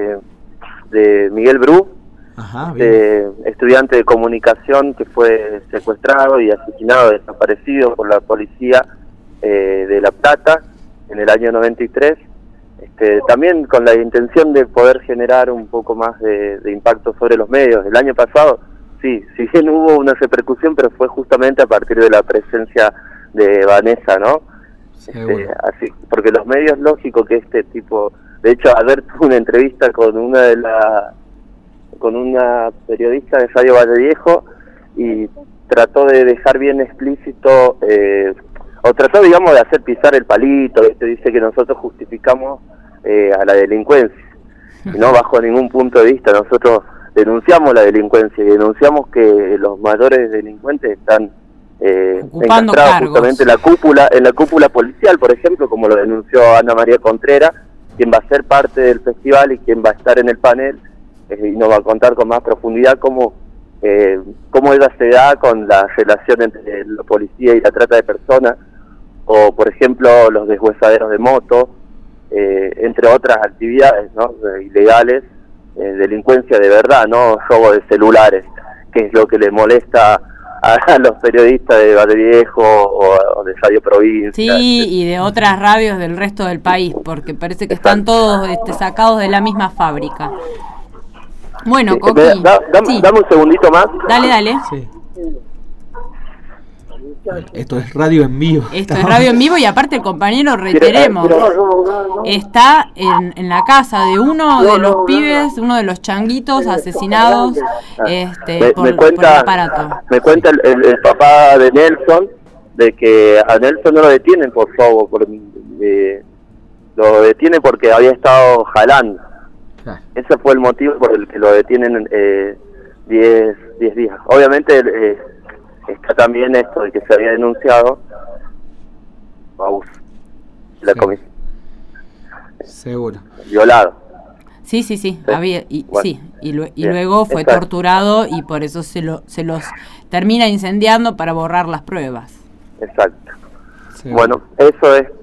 de Miguel Bru, estudiante de comunicación que fue secuestrado y asesinado, desaparecido por la policía de La Plata en el año 93, también con la intención de poder generar un poco más de impacto sobre los medios. El año pasado, sí, si bien hubo una repercusión, pero fue justamente a partir de la presencia de Vanessa, ¿no? Así, porque los medios, lógico que este tipo, de hecho, ayer tuve una entrevista con una periodista de Radio Valle Viejo y trató de dejar bien explícito, o trató, digamos, de hacer pisar el palito, dice que nosotros justificamos a la delincuencia, y no bajo ningún punto de vista. Nosotros denunciamos la delincuencia y denunciamos que los mayores delincuentes están encastrados justamente en la cúpula policial, por ejemplo, como lo denunció Ana María Contreras, quien va a ser parte del festival y quien va a estar en el panel, y nos va a contar con más profundidad cómo ella se da con la relación entre la policía y la trata de personas, o por ejemplo los deshuesaderos de moto, entre otras actividades, ¿no? Ilegales, delincuencia de verdad, no robo de celulares, que es lo que le molesta a los periodistas de Valle Viejo o de Radio Provincia. Sí, y de otras radios del resto del país, porque parece que están todos sacados de la misma fábrica. Bueno, Coqui, dame un segundito más. Dale. Sí. Esto es radio en vivo. Esto es radio en vivo y aparte el compañero, reiteremos, está en la casa de uno de los pibes, uno de los changuitos asesinados por el aparato. Me cuenta el papá de Nelson de que a Nelson no lo detienen por robo, lo detienen porque había estado jalando. Ese fue el motivo por el que lo detienen 10 días. Obviamente está también esto de que se había denunciado abuso de la comisión. Seguro. Violado. Sí. Había, luego fue torturado y por eso se los termina incendiando para borrar las pruebas. Exacto. Bueno, eso es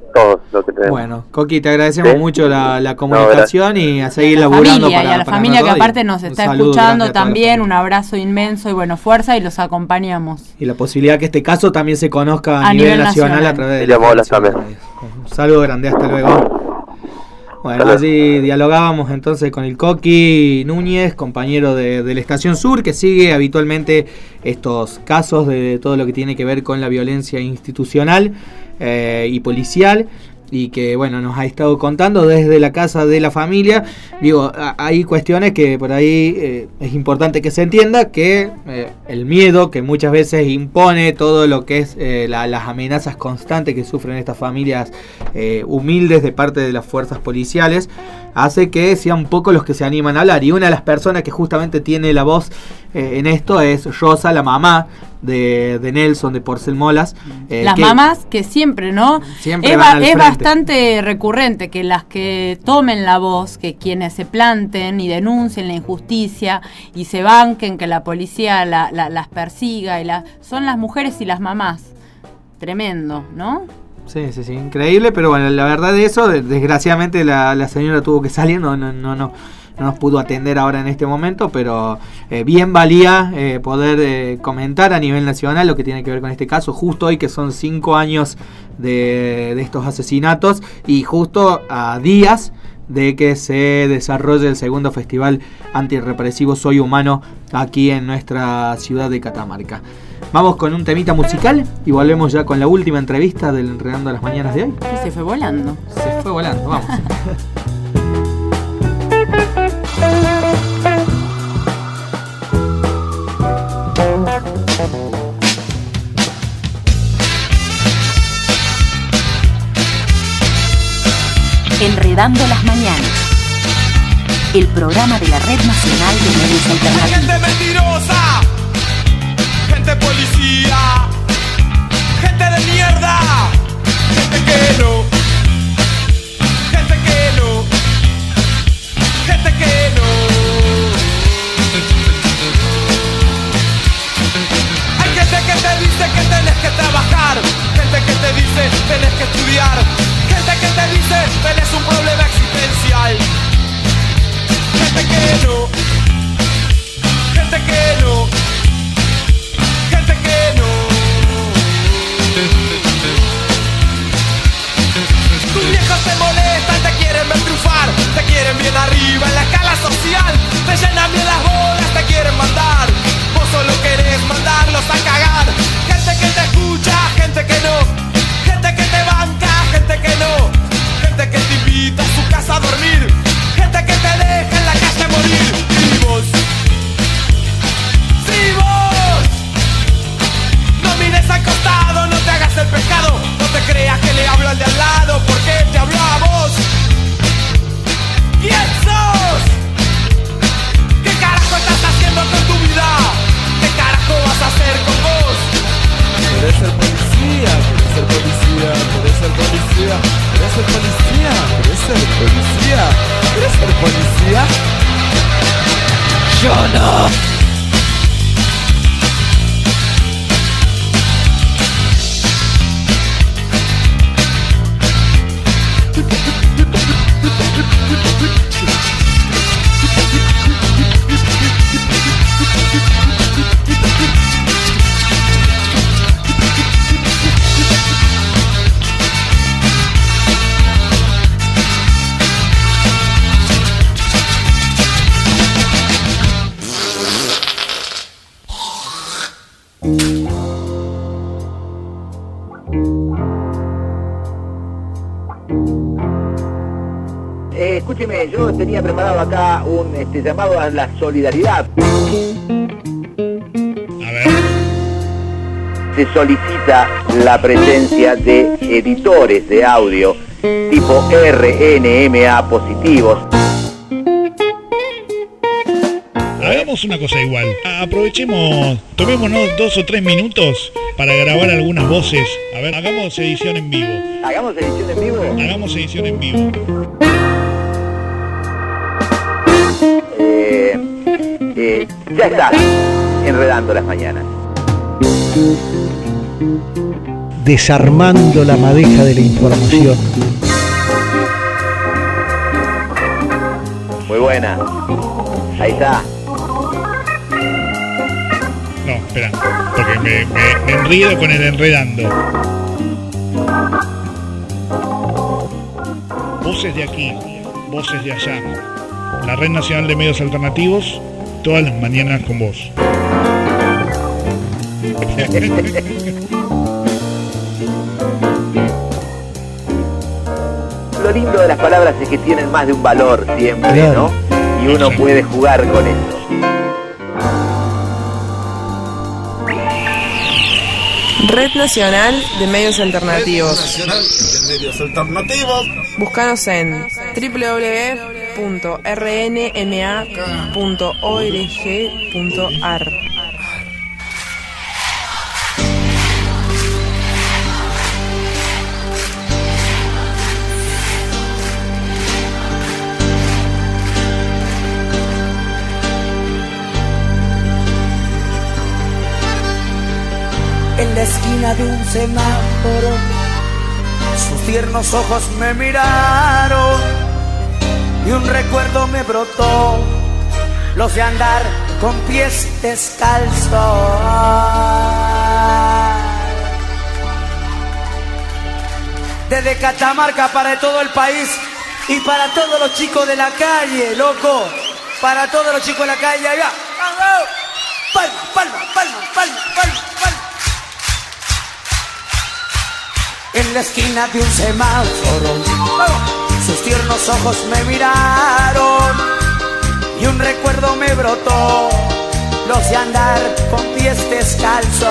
todo lo que tenemos. Bueno, Coqui, te agradecemos ¿Sí? mucho la comunicación y a seguir laburando familia, y a la familia que aparte nos está escuchando también, un abrazo inmenso y bueno, fuerza, y los acompañamos. Y la posibilidad que este caso también se conozca a nivel nacional a través de un saludo grande, hasta luego. Bueno, allí dialogábamos entonces con el Coqui Núñez, compañero de la Estación Sur, que sigue habitualmente estos casos de todo lo que tiene que ver con la violencia institucional y policial, y que bueno, nos ha estado contando desde la casa de la familia. Digo, hay cuestiones que por ahí es importante que se entienda que el miedo que muchas veces impone todo lo que es las amenazas constantes que sufren estas familias humildes de parte de las fuerzas policiales, hace que sean pocos los que se animan a hablar. Y una de las personas que justamente tiene la voz en esto es Rosa, la mamá de Nelson de Porcel Molas. Las mamás que siempre, ¿no? Siempre es bastante recurrente que las que tomen la voz, que quienes se planten y denuncien la injusticia y se banquen que la policía las persiga, son las mujeres y las mamás. Tremendo, ¿no? Sí, increíble, pero bueno, la verdad de eso, desgraciadamente la señora tuvo que salir, no nos pudo atender ahora en este momento, pero bien valía poder comentar a nivel nacional lo que tiene que ver con este caso, justo hoy que son 5 años de estos asesinatos y justo a días de que se desarrolle el segundo festival antirrepresivo Soy Humano aquí en nuestra ciudad de Catamarca. Vamos con un temita musical y volvemos ya con la última entrevista del Enredando las Mañanas de hoy. Y se fue volando. Vamos. Enredando las Mañanas, el programa de la Red Nacional de Medios Alternativos. Gente mentirosa, gente policía, gente de mierda, gente que no, gente que no, gente que no. Hay gente que te dice que tenés que trabajar, gente que te dice tenés que estudiar, gente que te dice tenés un problema existencial, gente que no, gente que no, gente que no. Tus viejos te molestan, te quieren ver triunfar, te quieren bien arriba en la escala social, te llenan bien las bolas, te quieren mandar, vos solo querés mandarlos a cagar. Gente que te escucha, gente que no, gente que te banca, gente que no, gente que te invita a su casa a dormir, gente que te deja en la calle morir. Y vos, si vos no mires al costado, no te hagas el pescado, no te creas que le hablo al de al lado, porque te hablo a vos. ¿Quién sos? ¿Qué carajo estás haciendo con tu vida? ¿Qué carajo vas a hacer con vos? Querés ser policía, querés ser policía, querés ser policía, querés ser policía, querés ser policía, querés ser policía. Yo no. Escúcheme, yo tenía preparado acá un llamado a la solidaridad. A ver. Se solicita la presencia de editores de audio tipo RNMA positivos. Hagamos una cosa igual. Aprovechemos, tomémonos 2 o 3 minutos para grabar algunas voces. A ver, hagamos edición en vivo. ¿Hagamos edición en vivo? Hagamos edición en vivo. Ya está, Enredando las Mañanas. desarmando la madeja de la información. Muy buena. Ahí está. No, espera, porque me enredo con el enredando. Voces de aquí, voces de allá. La Red Nacional de Medios Alternativos, todas las mañanas con vos. Lo lindo de las palabras es que tienen más de un valor siempre, claro, ¿no? Y uno puede jugar con eso. Red Nacional de Medios Alternativos. Nacional de Medios Alternativos. Búscanos en www.rnma.org.ar. En la esquina de un semáforo, sus tiernos ojos me miraron y un recuerdo me brotó, los de andar con pies descalzos. Desde Catamarca para todo el país y para todos los chicos de la calle, loco, para todos los chicos de la calle, allá. Palma, palma, palma, palma, palma, palma. En la esquina de un semáforo, sus tiernos ojos me miraron y un recuerdo me brotó, los de andar con pies descalzos.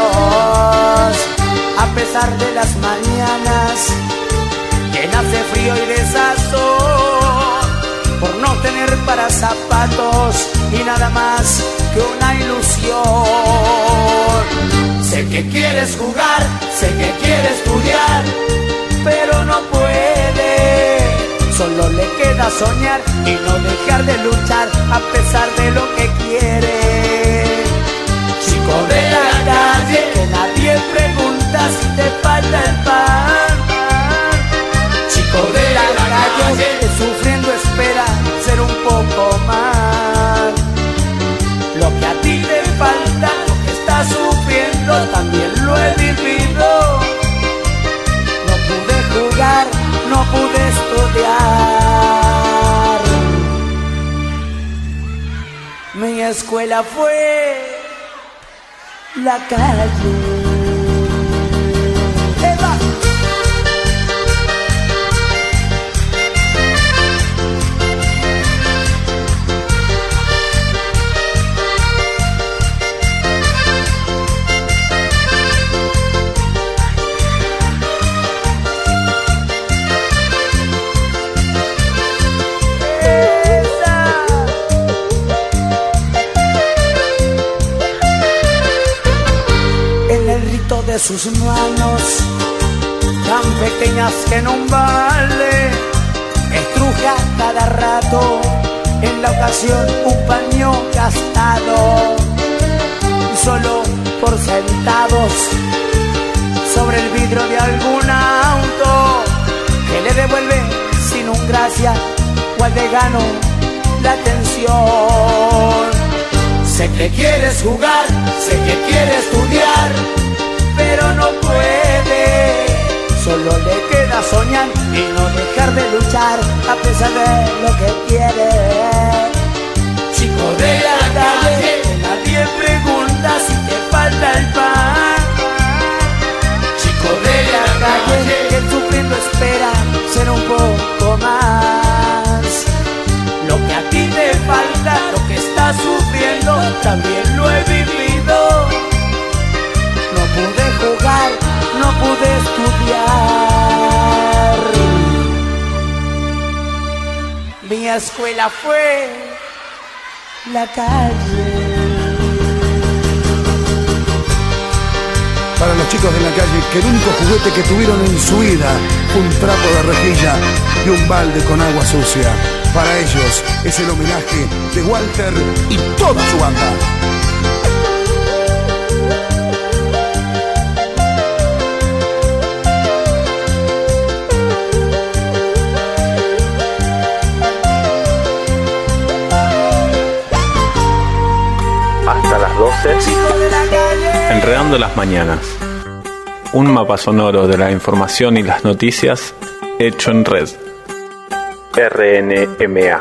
A pesar de las mañanas llenas de frío y desazón, por no tener para zapatos y nada más que una ilusión. Sé que quieres jugar, sé que quieres estudiar, pero no puede. Solo le queda soñar y no dejar de luchar a pesar de lo que quiere. Chico de la calle, que nadie pregunta si te falta el pan. Chico de la calle, que sufriendo espera ser un poco más. Lo que a ti te falta, sufriendo, también lo he vivido. No pude jugar, no pude estudiar. Mi escuela fue la calle. ¡Eva! De sus manos, tan pequeñas que no vale, estruja cada rato, en la ocasión un paño gastado, solo por centavos, sobre el vidrio de algún auto, que le devuelve sin un gracia, cual de gano la atención. Sé que quieres jugar, sé que quieres estudiar, pero no puede, solo le queda soñar y no dejar de luchar a pesar de lo que quiere. Chico de la calle, que nadie pregunta si te falta el pan. Chico de la calle, que sufriendo espera ser un poco más. Lo que a ti te falta, lo que estás sufriendo, también lo he vivido. No pude jugar, no pude estudiar. Mi escuela fue la calle. Para los chicos de la calle, que el único juguete que tuvieron en su vida fue un trapo de rejilla y un balde con agua sucia. Para ellos es el homenaje de Walter y toda su banda. 12. Enredando las mañanas. Un mapa sonoro de la información y las noticias hecho en red. RNMA.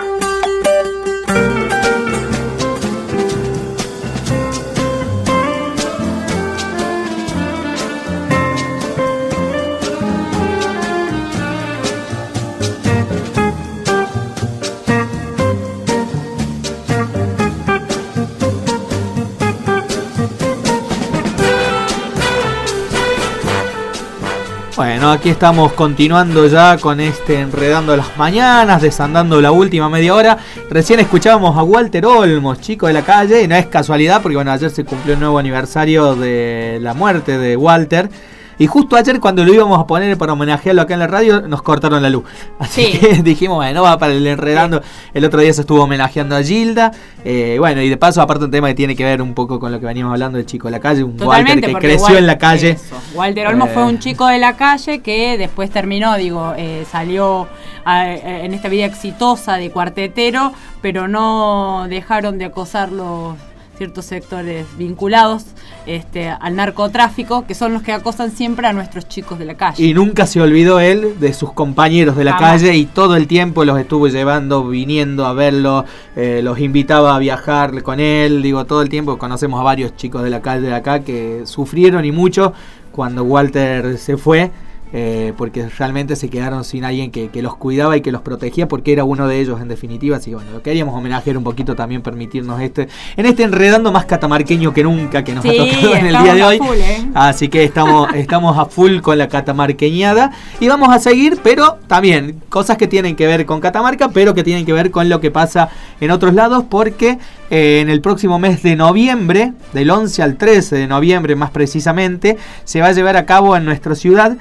Bueno, aquí estamos continuando ya con Enredando las Mañanas, desandando la última media hora. Recién escuchábamos a Walter Olmos, chico de la calle, y no es casualidad porque bueno, ayer se cumplió el nuevo aniversario de la muerte de Walter. Y justo ayer cuando lo íbamos a poner para homenajearlo acá en la radio, nos cortaron la luz. Así que dijimos, bueno, va para el Enredando. El otro día se estuvo homenajeando a Gilda. Bueno, y de paso, aparte un tema que tiene que ver un poco con lo que veníamos hablando del chico de la calle. Un Walter que creció en la calle. Eso. Walter Olmos fue un chico de la calle que después terminó, salió en esta vida exitosa de cuartetero, pero no dejaron de acosarlo ciertos sectores vinculados al narcotráfico, que son los que acosan siempre a nuestros chicos de la calle. Y nunca se olvidó él de sus compañeros de la calle, y todo el tiempo los estuvo llevando, viniendo a verlo, los invitaba a viajar con él, todo el tiempo. Conocemos a varios chicos de la calle de acá que sufrieron y mucho cuando Walter se fue. Porque realmente se quedaron sin alguien que los cuidaba y que los protegía, porque era uno de ellos en definitiva. Así que bueno, lo queríamos homenajear un poquito, también permitirnos en este Enredando más catamarqueño que nunca que nos ha tocado en el día de hoy. Full, Así que estamos a full con la catamarqueñada y vamos a seguir, pero también cosas que tienen que ver con Catamarca, pero que tienen que ver con lo que pasa en otros lados, porque en el próximo mes de noviembre, del 11 al 13 de noviembre más precisamente, se va a llevar a cabo en nuestra ciudad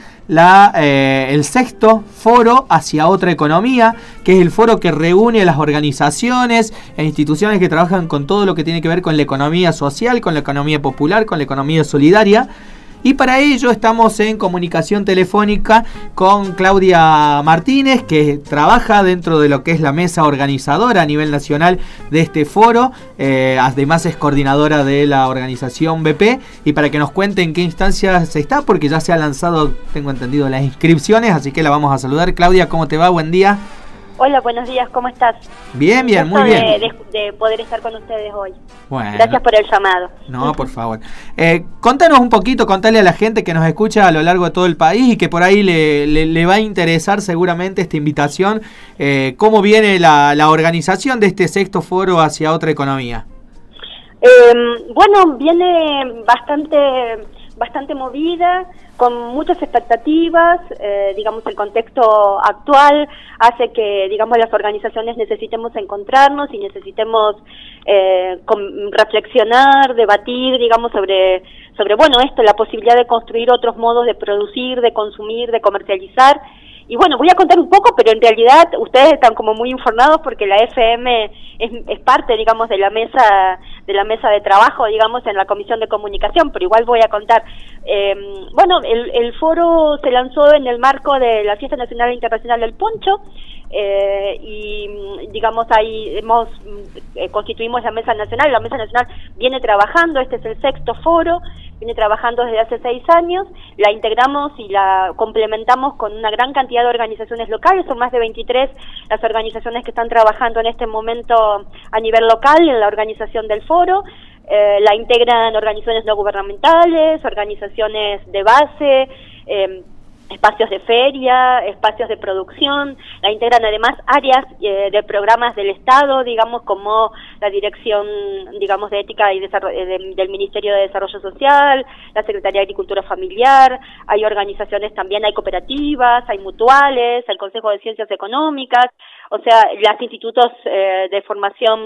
el sexto foro hacia otra economía, que es el foro que reúne a las organizaciones e instituciones que trabajan con todo lo que tiene que ver con la economía social, con la economía popular, con la economía solidaria. Y para ello estamos en comunicación telefónica con Claudia Martínez, que trabaja dentro de lo que es la mesa organizadora a nivel nacional de este foro. Además es coordinadora de la organización BP. Y para que nos cuente en qué instancias está, porque ya se ha lanzado, tengo entendido, las inscripciones. Así que la vamos a saludar. Claudia, ¿cómo te va? Buen día. Hola, buenos días, ¿cómo estás? Bien, muy bien. De poder estar con ustedes hoy. Bueno. Gracias por el llamado. No, por favor. Contanos un poquito, contale a la gente que nos escucha a lo largo de todo el país y que por ahí le va a interesar seguramente esta invitación, cómo viene la organización de este sexto foro hacia otra economía. Bueno, viene bastante movida, con muchas expectativas. Digamos, el contexto actual hace que, digamos, las organizaciones necesitemos encontrarnos y necesitemos reflexionar, debatir, digamos, sobre bueno, la posibilidad de construir otros modos de producir, de consumir, de comercializar. Y bueno, voy a contar un poco, pero en realidad ustedes están como muy informados porque la FM es parte, digamos, de la mesa de trabajo, digamos, en la Comisión de Comunicación, pero igual voy a contar. Bueno, el foro se lanzó en el marco de la Fiesta Nacional e Internacional del Poncho, y digamos ahí constituimos la Mesa Nacional. La Mesa Nacional viene trabajando, este es el sexto foro, viene trabajando desde hace 6 años, la integramos y la complementamos con una gran cantidad de organizaciones locales. Son más de 23 las organizaciones que están trabajando en este momento a nivel local en la organización del foro. La integran organizaciones no gubernamentales, organizaciones de base, espacios de feria, espacios de producción. La integran además áreas de programas del Estado, digamos, como la Dirección, digamos, de Ética y del Ministerio de Desarrollo Social, la Secretaría de Agricultura Familiar. Hay organizaciones también, hay cooperativas, hay mutuales, el Consejo de Ciencias Económicas, o sea, los institutos de formación,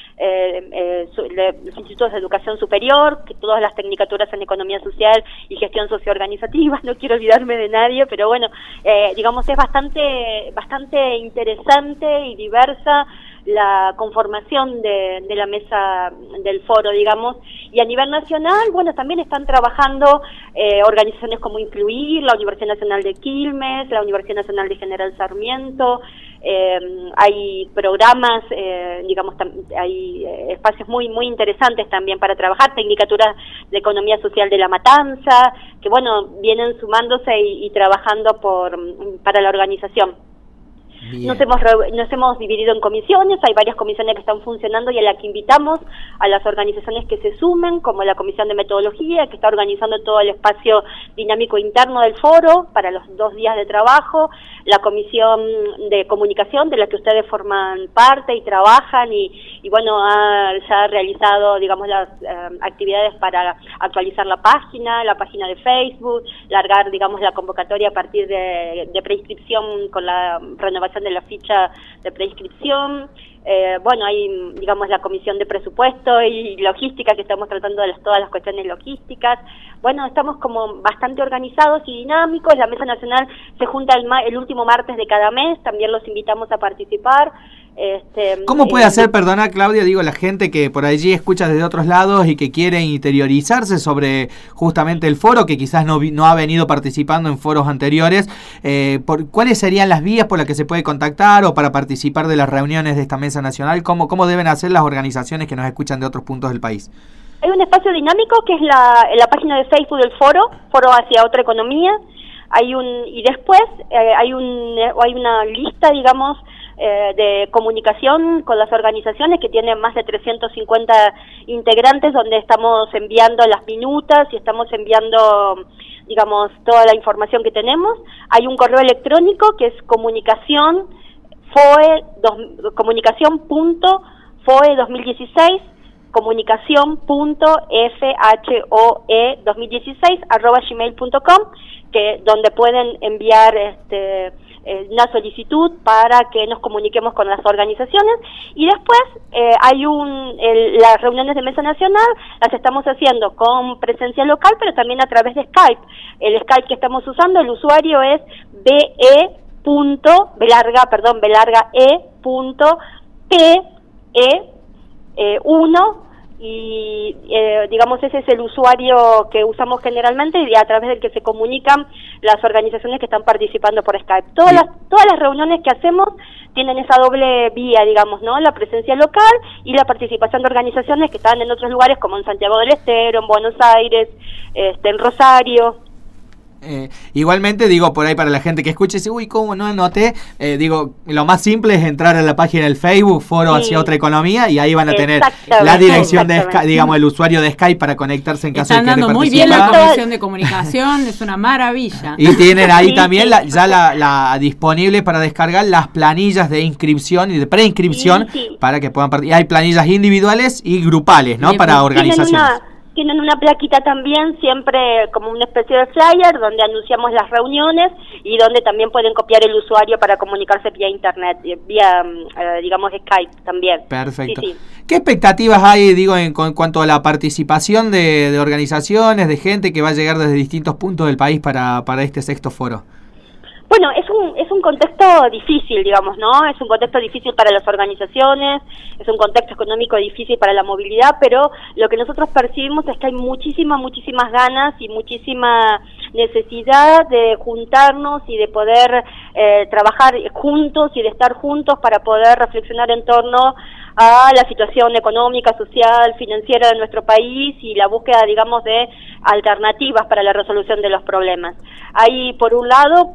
los institutos de educación superior, que todas las tecnicaturas en economía social y gestión socioorganizativa. No quiero olvidarme de nadie, pero bueno, digamos, es bastante interesante y diversa la conformación de la mesa del foro, digamos. Y a nivel nacional, bueno, también están trabajando organizaciones como Influir, la Universidad Nacional de Quilmes, la Universidad Nacional de General Sarmiento, hay programas, digamos, hay espacios muy interesantes también para trabajar, Tecnicatura de Economía Social de La Matanza, que bueno, vienen sumándose y trabajando para la organización. Nos hemos dividido en comisiones, hay varias comisiones que están funcionando y a las que invitamos a las organizaciones que se sumen, como la Comisión de Metodología, que está organizando todo el espacio dinámico interno del foro para los 2 días de trabajo, la Comisión de Comunicación, de la que ustedes forman parte y trabajan, y bueno, ya ha realizado, digamos, las actividades para actualizar la página de Facebook, largar, digamos, la convocatoria a partir de preinscripción con la renovación de la ficha de preinscripción. Bueno, hay, digamos, la Comisión de Presupuesto y Logística, que estamos tratando de todas las cuestiones logísticas. Bueno, estamos como bastante organizados y dinámicos. La Mesa Nacional se junta el último martes de cada mes, también los invitamos a participar. ¿Cómo puede hacer, perdona Claudia, digo, la gente que por allí escucha desde otros lados y que quiere interiorizarse sobre justamente el foro, que quizás no ha venido participando en foros anteriores, ¿cuáles serían las vías por las que se puede contactar o para participar de las reuniones de esta Mesa Nacional? ¿Cómo deben hacer las organizaciones que nos escuchan de otros puntos del país? Hay un espacio dinámico que es la página de Facebook del Foro hacia otra economía. Y después hay una lista, digamos, de comunicación con las organizaciones que tienen más de 350 integrantes, donde estamos enviando las minutas y estamos enviando, digamos, toda la información que tenemos. Hay un correo electrónico que es comunicación.foe2016 comunicación.foe2016@gmail.com, donde pueden enviar una solicitud para que nos comuniquemos con las organizaciones. Y después hay las reuniones de Mesa Nacional las estamos haciendo con presencia local, pero también a través de Skype. El Skype que estamos usando, el usuario es be.be.pe.1 y digamos ese es el usuario que usamos generalmente y a través del que se comunican las organizaciones que están participando por Skype. Todas las reuniones que hacemos tienen esa doble vía, digamos, ¿no? La presencia local y la participación de organizaciones que están en otros lugares, como en Santiago del Estero, en Buenos Aires, en Rosario. Igualmente, digo, por ahí para la gente que escuche, dice, uy, ¿cómo no anoté? Digo, lo más simple es entrar a la página del Facebook, Foro hacia otra economía, y ahí van a tener la dirección de Skype, digamos, el usuario de Skype para conectarse en caso de que andando muy bien la Comisión de Comunicación, es una maravilla. Y tienen ahí también la disponible para descargar las planillas de inscripción y de preinscripción para que puedan participar. Y hay planillas individuales y grupales, ¿no? Para organizaciones. Tienen una plaquita también, siempre como una especie de flyer, donde anunciamos las reuniones y donde también pueden copiar el usuario para comunicarse vía internet, vía, digamos, Skype también. Perfecto. Sí. ¿Qué expectativas hay, digo, en cuanto a la participación de organizaciones, de gente que va a llegar desde distintos puntos del país para este sexto foro? Bueno, es un contexto difícil, digamos, ¿no? Es un contexto difícil para las organizaciones, es un contexto económico difícil para la movilidad, pero lo que nosotros percibimos es que hay muchísimas ganas y muchísima necesidad de juntarnos y de poder trabajar juntos y de estar juntos para poder reflexionar en torno a la situación económica, social, financiera de nuestro país y la búsqueda, digamos, de alternativas para la resolución de los problemas. Hay, por un lado,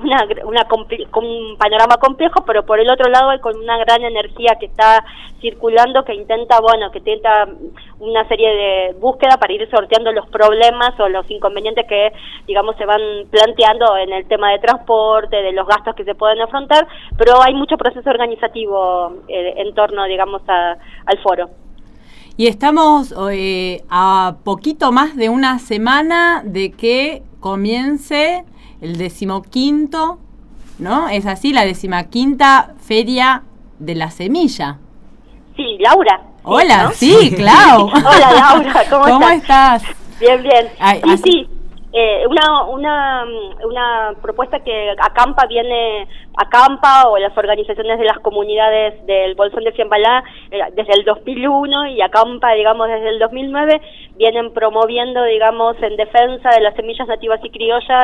un panorama complejo, pero por el otro lado hay con una gran energía que está circulando, que intenta una serie de búsqueda para ir sorteando los problemas o los inconvenientes que, digamos, se van planteando en el tema de transporte, de los gastos que se pueden afrontar, pero hay mucho proceso organizativo en torno, digamos, al foro. Y estamos a poquito más de una semana de que comience el 15º, ¿no? Es así, la 15ª Feria de la Semilla. Sí, Laura. Hola, ¿no? sí, Clau. Hola, Laura, ¿cómo estás? ¿Cómo estás? Bien. Ay, sí. Una propuesta que Acampa o las organizaciones de las comunidades del Bolsón de Fiambalá desde el 2001 y Acampa, digamos, desde el 2009 vienen promoviendo, digamos, en defensa de las semillas nativas y criollas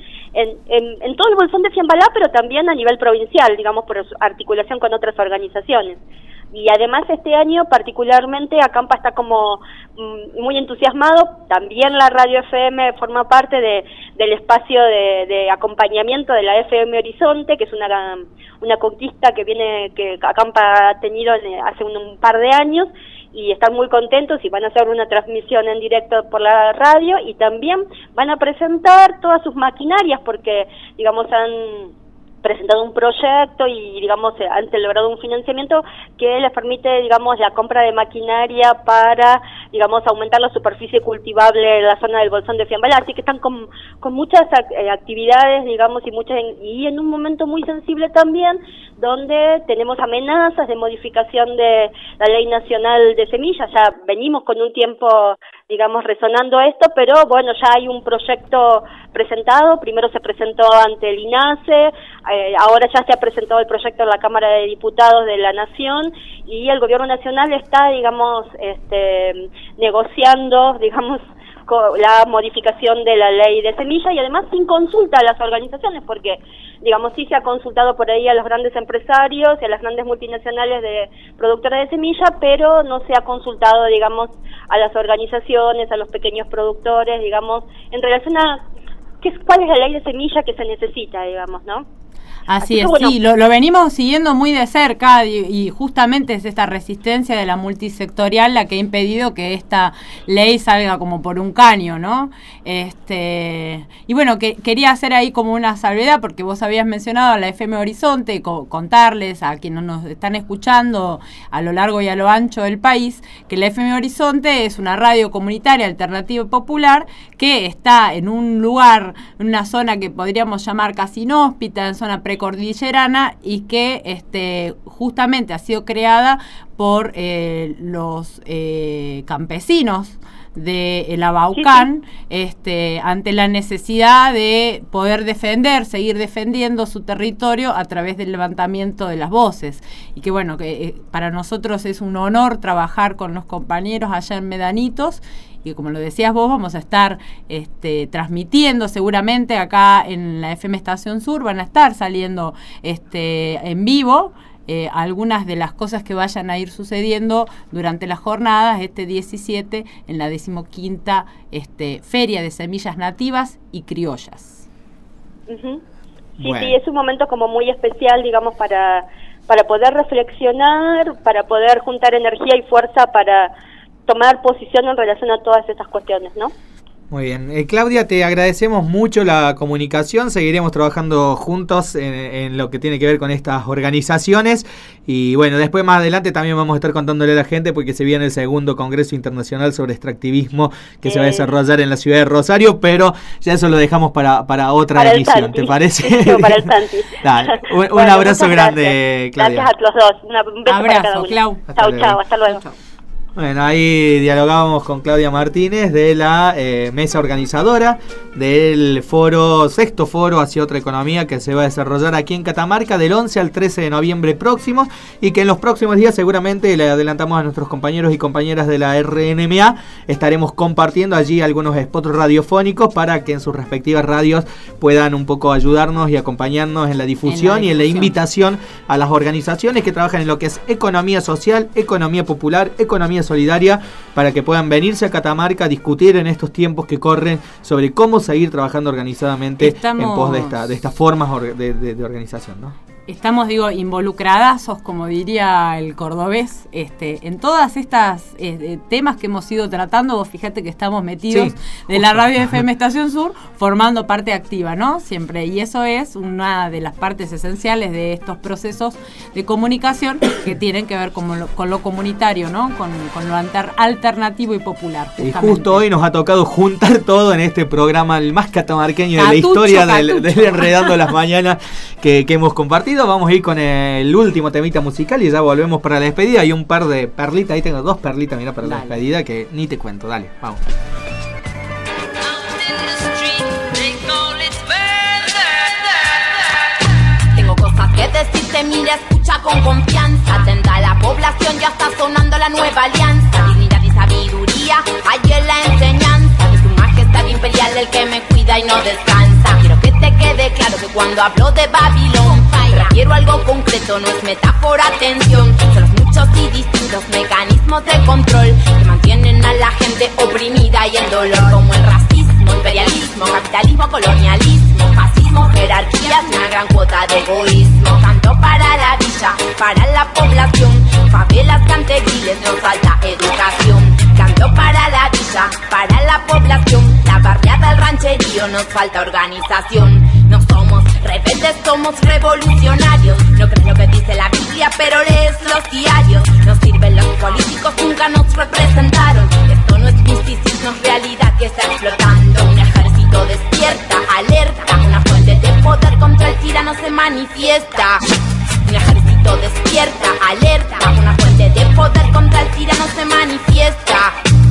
en todo el Bolsón de Fiambalá, pero también a nivel provincial, digamos, por articulación con otras organizaciones. Y además este año particularmente Acampa está como muy entusiasmado, también la radio FM forma parte del espacio de acompañamiento de la FM Horizonte, que es una conquista que Acampa ha tenido hace un par de años, y están muy contentos y van a hacer una transmisión en directo por la radio, y también van a presentar todas sus maquinarias porque, digamos, han presentado un proyecto y, digamos, han logrado un financiamiento que les permite, digamos, la compra de maquinaria para, digamos, aumentar la superficie cultivable en la zona del Bolsón de Fiambalá. Así que están con muchas actividades, digamos, y en un momento muy sensible también, donde tenemos amenazas de modificación de la Ley Nacional de Semillas. Ya venimos con un tiempo, digamos, resonando esto, pero bueno, ya hay un proyecto presentado. Primero se presentó ante el INASE, ahora ya se ha presentado el proyecto en la Cámara de Diputados de la Nación, y el Gobierno Nacional está, digamos, negociando, digamos, la modificación de la ley de semilla, y además sin consulta a las organizaciones, porque, digamos, sí se ha consultado por ahí a los grandes empresarios y a las grandes multinacionales de productoras de semilla, pero no se ha consultado, digamos, a las organizaciones, a los pequeños productores, digamos, en relación a cuál es la ley de semilla que se necesita, digamos, ¿no? Así es, bueno, sí, lo venimos siguiendo muy de cerca y justamente es esta resistencia de la multisectorial la que ha impedido que esta ley salga como por un caño, ¿no? Y bueno, quería hacer ahí como una salvedad porque vos habías mencionado a la FM Horizonte, contarles a quienes nos están escuchando a lo largo y a lo ancho del país, que la FM Horizonte es una radio comunitaria alternativa y popular que está en un lugar, en una zona que podríamos llamar casi inhóspita, en zona precordillerana, y que justamente ha sido creada por los campesinos de el Abaucán, ante la necesidad de poder seguir defendiendo su territorio a través del levantamiento de las voces, y que bueno, que para nosotros es un honor trabajar con los compañeros allá en Medanitos, y como lo decías vos, vamos a estar transmitiendo seguramente acá en la FM Estación Sur, van a estar saliendo en vivo algunas de las cosas que vayan a ir sucediendo durante las jornadas 17 en la 15ª Feria de Semillas Nativas y Criollas. Uh-huh. Sí, bueno. Sí, es un momento como muy especial, digamos, para poder reflexionar, para poder juntar energía y fuerza para tomar posición en relación a todas estas cuestiones, ¿no? Muy bien. Claudia, te agradecemos mucho la comunicación, seguiremos trabajando juntos en lo que tiene que ver con estas organizaciones, y bueno, después más adelante también vamos a estar contándole a la gente porque se viene el segundo Congreso Internacional sobre Extractivismo que se va a desarrollar en la ciudad de Rosario, pero ya eso lo dejamos para otra emisión, ¿te parece? Para el Santi. Dale, un abrazo grande, Claudia. Gracias a los dos, un beso abrazo, para cada uno. Clau. Chau, hasta luego. Chau. Bueno, ahí dialogábamos con Claudia Martínez de la mesa organizadora del sexto foro hacia otra economía que se va a desarrollar aquí en Catamarca del 11 al 13 de noviembre próximos, y que en los próximos días seguramente le adelantamos a nuestros compañeros y compañeras de la RNMA, estaremos compartiendo allí algunos spots radiofónicos para que en sus respectivas radios puedan un poco ayudarnos y acompañarnos en la difusión y en la invitación a las organizaciones que trabajan en lo que es economía social, economía popular, economía solidaria, para que puedan venirse a Catamarca a discutir en estos tiempos que corren sobre cómo seguir trabajando organizadamente en pos de estas formas de organización, ¿no? Estamos, involucradazos, como diría el cordobés, en todas estas temas que hemos ido tratando. Vos fíjate que estamos metidos de la radio FM Estación Sur, formando parte activa, ¿no? Siempre. Y eso es una de las partes esenciales de estos procesos de comunicación que tienen que ver con lo comunitario, ¿no? Con lo alternativo y popular. Justamente. Y justo hoy nos ha tocado juntar todo en este programa, el más catamarqueño de la historia del Enredando las Mañanas que hemos compartido. Vamos a ir con el último temita musical y ya volvemos para la despedida. Hay un par de perlitas, ahí tengo 2 perlitas, mira, para la despedida que ni te cuento. Dale, vamos. mira, escucha con confianza. Atenta a la población, ya está sonando la nueva alianza. Dignidad y sabiduría, hay en la enseñanza de su majestad imperial, el que me cuida y no descansa. Quiero que te quede claro que cuando hablo de Babilón requiero algo concreto, no es metáfora, atención. Son los muchos y distintos mecanismos de control que mantienen a la gente oprimida y en dolor, como el racismo, imperialismo, capitalismo, colonialismo, fascismo, jerarquías y una gran cuota de egoísmo. Canto para la villa, para la población, favelas, cantegriles, nos falta educación. Canto para la villa, para la población, la barriada, el rancherío, nos falta organización. No somos rebeldes, somos revolucionarios. No crees lo que dice la Biblia, pero lees los diarios. Nos sirven los políticos, nunca nos representaron. Esto no es misticismo, es realidad que está explotando. Un ejército despierta, alerta, una fuente de poder contra el tirano se manifiesta. Un ejército despierta, alerta, una fuente de poder contra el tirano se manifiesta.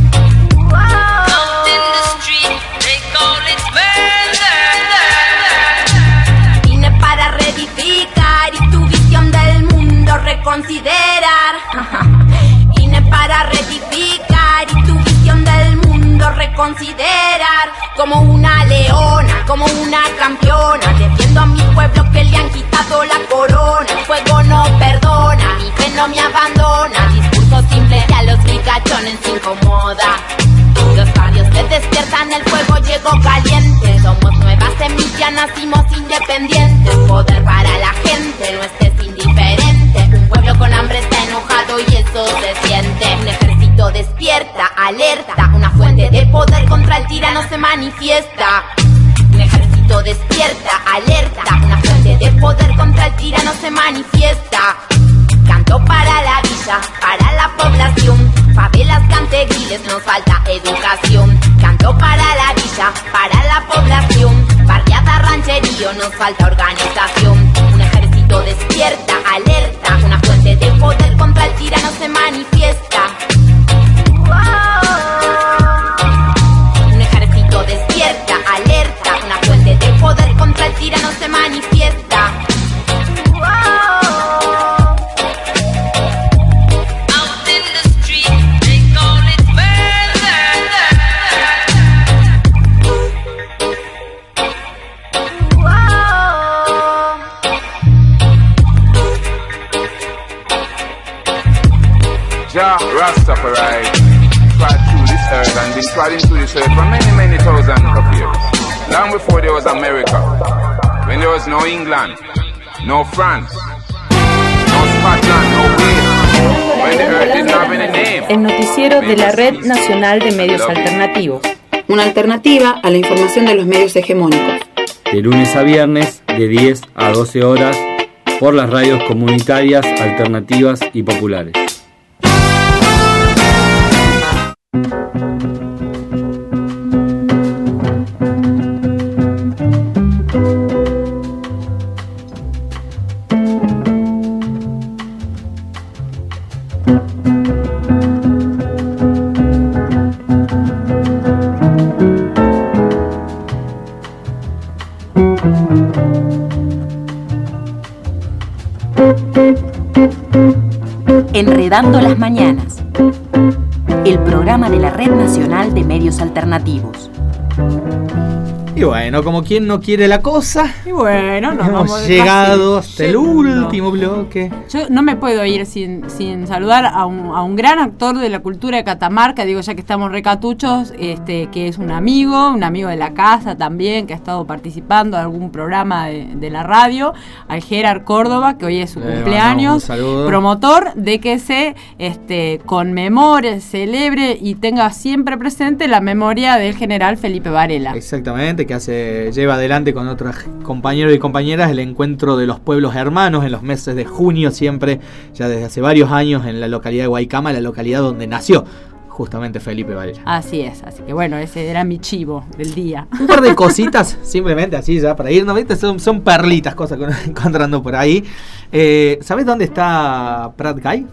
Vine para reedificar y tu visión del mundo reconsiderar. Vine para reedificar y tu visión del mundo reconsiderar. Como una leona, como una campeona, defiendo a mi pueblo que le han quitado la corona. El fuego no perdona, mi fe no me abandona. Discurso simple que a los ricachones incomoda. Los barrios se despiertan, el fuego llegó caliente. Somos nuevas semillas, nacimos independientes. Poder para la gente, no estés indiferente. Un pueblo con hambre está enojado y eso se siente. Un ejército despierta, alerta, una fuente de poder contra el tirano se manifiesta. Un ejército despierta, alerta, una fuente de poder contra el tirano se manifiesta. Canto para la villa, para la población, favelas, cantegriles, nos falta educación. Canto para la villa, para la población, barriada, rancherío, nos falta organización. Un ejército despierta, alerta, una fuente de poder contra el tirano se manifiesta. Un ejército despierta, alerta, una fuente de poder contra el tirano se manifiesta. Jah Rastafari trod through this earth and been trotting through this earth for many, many thousands of years. Long before there was America, when there was no England, no France, no Scotland, no Wales, when the earth didn't have any name. El noticiero de la Red Nacional de Medios Alternativos. Una alternativa a la información de los medios hegemónicos. De lunes a viernes, de 10 a 12 horas, por las radios comunitarias, alternativas y populares. Enredando las mañanas. El programa de la Red Nacional de Medios Alternativos. Y bueno, como quien no quiere la cosa, y bueno, hemos llegado hasta el último bloque. Yo no me puedo ir sin saludar a un gran actor de la cultura de Catamarca, digo ya que estamos recatuchos, que es un amigo de la casa también, que ha estado participando en algún programa de la radio, al Gerard Córdoba, que hoy es su cumpleaños, promotor de que se conmemore, celebre y tenga siempre presente la memoria del general Felipe Varela. Exactamente, que lleva adelante con otros compañeros y compañeras el encuentro de los pueblos hermanos en los meses de junio, siempre ya desde hace varios años, en la localidad de Guaycama, la localidad donde nació justamente Felipe Varela. Así es, así que bueno, ese era mi chivo del día. Un par de cositas, simplemente así ya para irnos, ¿viste? Son perlitas, cosas que uno está encontrando por ahí. ¿Sabes dónde está Prat Guy?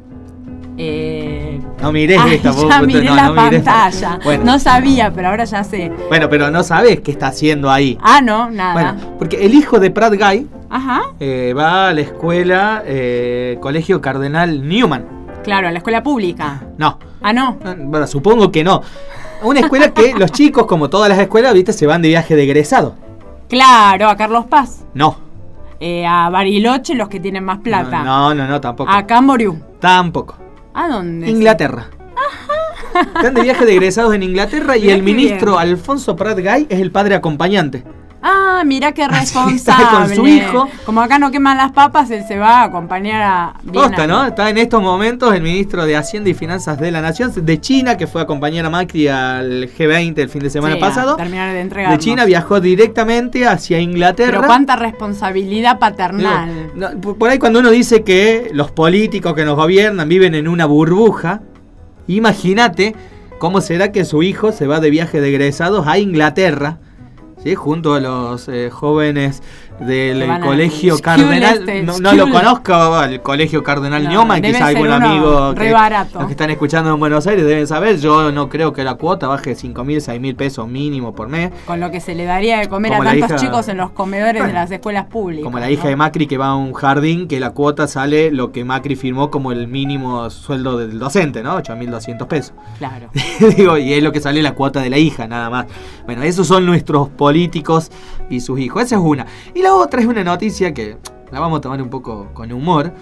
No mires esta. Ya miré la pantalla. Bueno. No sabía, pero ahora ya sé. Bueno, pero no sabes qué está haciendo ahí. No, nada. Bueno, porque el hijo de Prat Guy Ajá. Va a la escuela Colegio Cardenal Newman. Claro, a la escuela pública. No. Ah, no. Bueno, supongo que no. Una escuela que los chicos, como todas las escuelas, viste, se van de viaje de egresado. Claro, a Carlos Paz. No. A Bariloche, los que tienen más plata. No, tampoco. A Camboriú. Tampoco. ¿A dónde? Inglaterra. Están de viaje de egresados en Inglaterra y el ministro Alfonso Prat Gay es el padre acompañante. Ah, mira qué responsable. Está con su hijo. Como acá no queman las papas, él se va a acompañar a... Costa, ¿no? Está en estos momentos el ministro de Hacienda y Finanzas de la Nación de China, que fue a acompañar a Macri al G20 el fin de semana pasado. Terminar de entregarnos. De China viajó directamente hacia Inglaterra. Pero cuánta responsabilidad paternal. No, por ahí cuando uno dice que los políticos que nos gobiernan viven en una burbuja, imagínate cómo será que su hijo se va de viaje de egresados a Inglaterra, ¿sí? Junto a los jóvenes del Colegio Cardenal. No lo conozco, el Colegio Cardenal Newman, quizá algún amigo que los que están escuchando en Buenos Aires deben saber. Yo no creo que la cuota baje 5.000, 6.000 pesos mínimo por mes. Con lo que se le daría de comer como a tantos chicos en los comedores de las escuelas públicas. Como la hija de Macri que va a un jardín, que la cuota sale lo que Macri firmó como el mínimo sueldo del docente, ¿no? 8.200 pesos. Claro. Digo, y es lo que sale la cuota de la hija, nada más. Bueno, esos son nuestros políticos y sus hijos. Esa es una. Y la otra es una noticia que la vamos a tomar un poco con humor,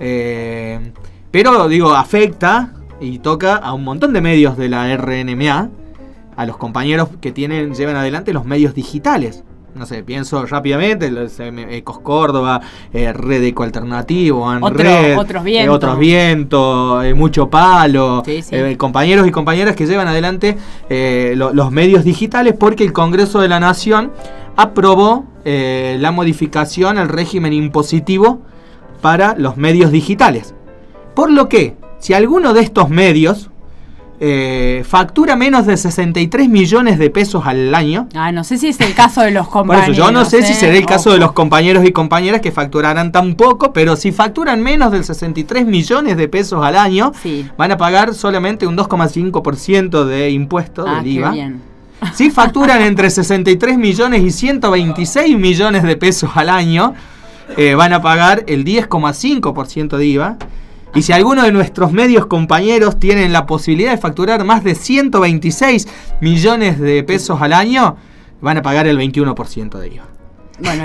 pero digo, afecta y toca a un montón de medios de la RNMA, a los compañeros que llevan adelante los medios digitales. No sé, pienso rápidamente, Ecos Córdoba, Red Eco Alternativo, Otros Vientos, Mucho Palo, compañeros y compañeras que llevan adelante los medios digitales, porque el Congreso de la Nación aprobó la modificación al régimen impositivo para los medios digitales. Por lo que, si alguno de estos medios factura menos de 63 millones de pesos al año. No sé si es el caso de los compañeros. Por eso, yo no sé si será el caso de los compañeros y compañeras que facturarán tan poco, pero si facturan menos de 63 millones de pesos al año, van a pagar solamente un 2,5% de impuesto del IVA. Bien. Si facturan entre 63 millones y 126 millones de pesos al año, van a pagar el 10,5% de IVA. Y si alguno de nuestros medios compañeros tienen la posibilidad de facturar más de 126 millones de pesos al año, van a pagar el 21% de IVA. Bueno,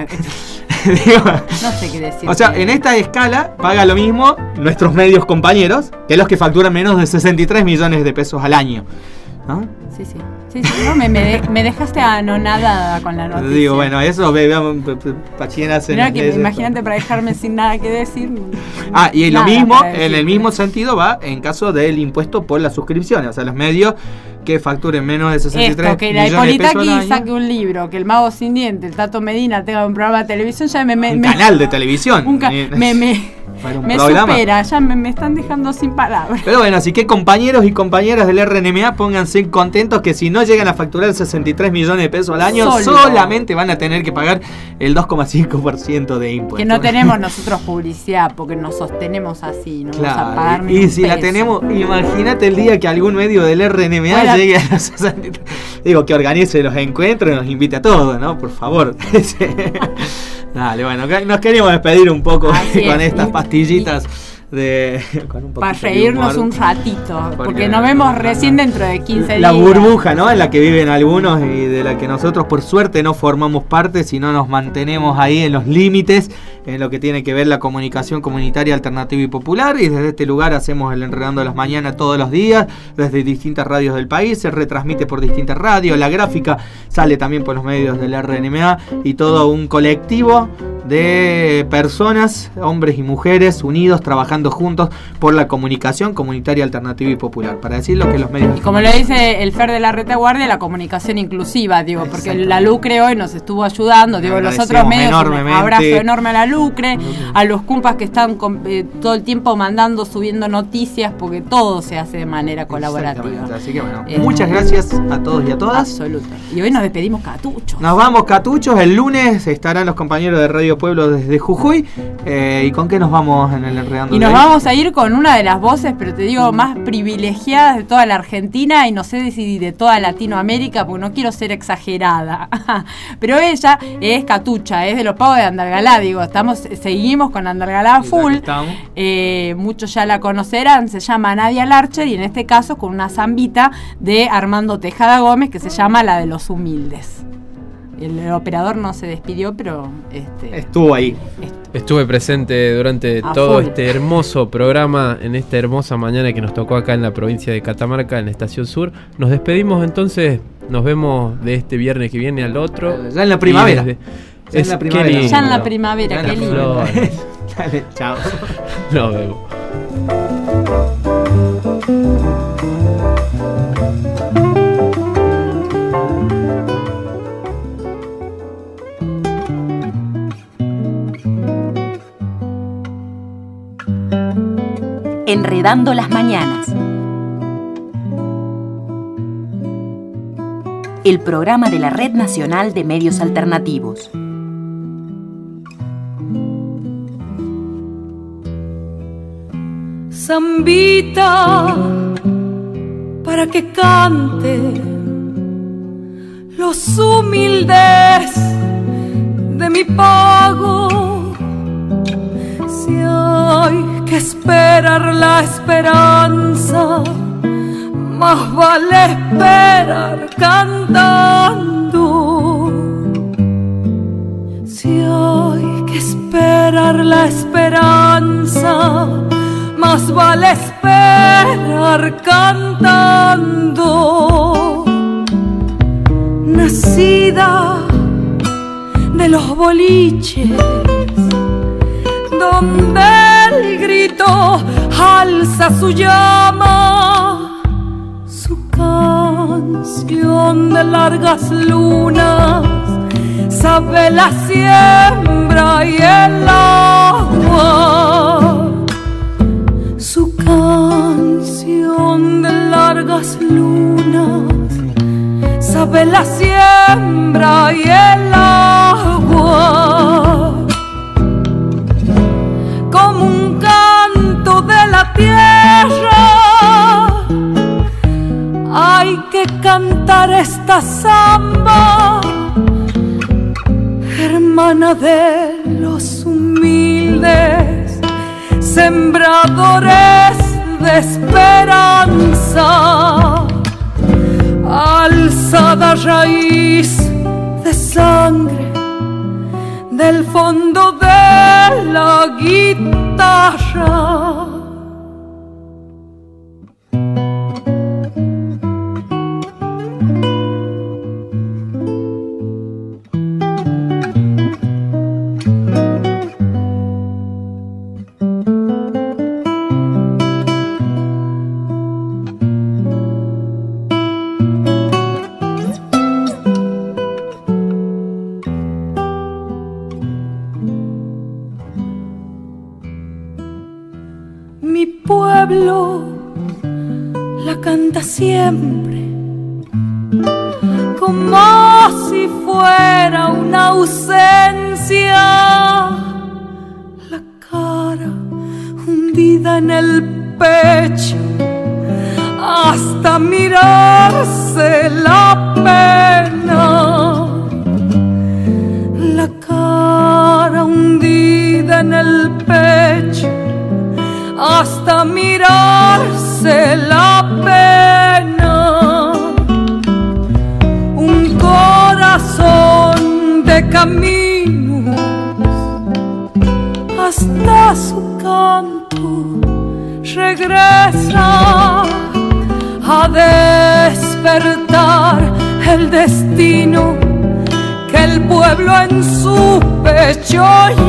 no sé qué decir. O sea, en esta escala paga lo mismo nuestros medios compañeros que los que facturan menos de 63 millones de pesos al año, ¿no? Sí. No, me dejaste anonadada con la noticia. Digo, bueno, eso veamos pachinas en imagínate para dejarme sin nada que decir. Y lo mismo, en el mismo sentido va en caso del impuesto por las suscripciones. O sea, los medios que facturen menos de 63 que millones la Hipólita de pesos aquí saque un libro, que el Mago Sin Diente, el Tato Medina tenga un programa de televisión, ya un canal de televisión. Me supera, ya me están dejando sin palabras. Pero bueno, así que compañeros y compañeras del RNMA, pónganse contentos que si no llegan a facturar 63 millones de pesos al año, solamente van a tener que pagar el 2,5% de impuestos. Que no tenemos nosotros publicidad, porque nos sostenemos así, no claro, vamos a pagar y si la tenemos, imagínate el día que algún medio del RNMA llegue a los 63. Digo, que organice los encuentros y nos invite a todos, ¿no? Por favor. Dale, bueno, nos queríamos despedir un poco con estas pastillitas para reírnos un ratito, porque nos vemos recién dentro de 15 días. La burbuja, ¿no? En la que viven algunos y de la que nosotros por suerte no formamos parte, sino nos mantenemos ahí en los límites en lo que tiene que ver la comunicación comunitaria, alternativa y popular, y desde este lugar hacemos el Enredando de las Mañanas todos los días, desde distintas radios del país, se retransmite por distintas radios, la gráfica sale también por los medios del RNMA, y todo un colectivo de personas, hombres y mujeres, unidos, trabajando juntos por la comunicación comunitaria, alternativa y popular, para decir lo que los medios... Y como lo dice el Fer de la Retaguardia, la comunicación inclusiva, digo, porque la Lucre hoy nos estuvo ayudando, digo, los otros medios, un abrazo enorme a la Lucre, a los compas que están todo el tiempo mandando, subiendo noticias, porque todo se hace de manera colaborativa. Así que bueno, muchas gracias a todos y a todas. Absoluto. Y hoy nos despedimos catuchos. Nos vamos catuchos, el lunes estarán los compañeros de Radio Radio Pueblo desde Jujuy. ¿Y con qué nos vamos en el Enredando? Y nos vamos a ir con una de las voces, pero te digo, más privilegiadas de toda la Argentina y no sé si de toda Latinoamérica, porque no quiero ser exagerada. Pero ella es Catucha, es de los pagos de Andalgalá, digo, seguimos con Andalgalá full. Muchos ya la conocerán, se llama Nadia Larcher y en este caso con una zambita de Armando Tejada Gómez que se llama La de los Humildes. El operador no se despidió, pero estuvo ahí. Estuve presente durante todo este hermoso programa, en esta hermosa mañana que nos tocó acá en la provincia de Catamarca, en la Estación Sur. Nos despedimos entonces, nos vemos de este viernes que viene al otro. Ya en la primavera. Ya en la primavera, qué lindo. Dale, chao. Nos vemos. Enredando las mañanas. El programa de la Red Nacional de Medios Alternativos. Zambita, para que cante los humildes de mi pago. Si hay que esperar la esperanza, más vale esperar cantando. Si hay que esperar la esperanza, más vale esperar cantando. Nacida de los boliches, donde el grito alza su llama, su canción de largas lunas sabe la siembra y el agua. Su canción de largas lunas sabe la siembra y el agua. Como un canto de la tierra, hay que cantar esta samba, hermana de los humildes, sembradores de esperanza, alzada raíz de sangre del fondo de la guitarra. La canta siempre como si fuera una ausencia, la cara hundida en el pecho hasta mirarse la pena, la cara hundida en el pecho hasta mirarse la pena. Un corazón de caminos hasta su canto regresa a despertar el destino que el pueblo en su pecho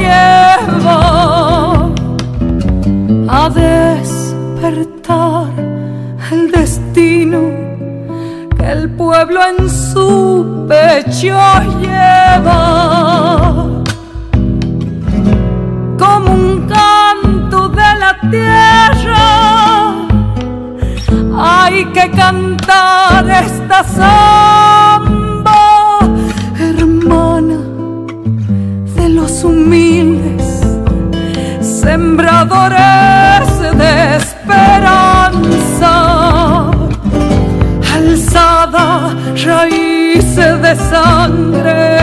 lleva, a despertar el destino que el pueblo en su pecho lleva. Como un canto de la tierra, hay que cantar esta samba, hermana de los humildes, nada, raíces de sangre.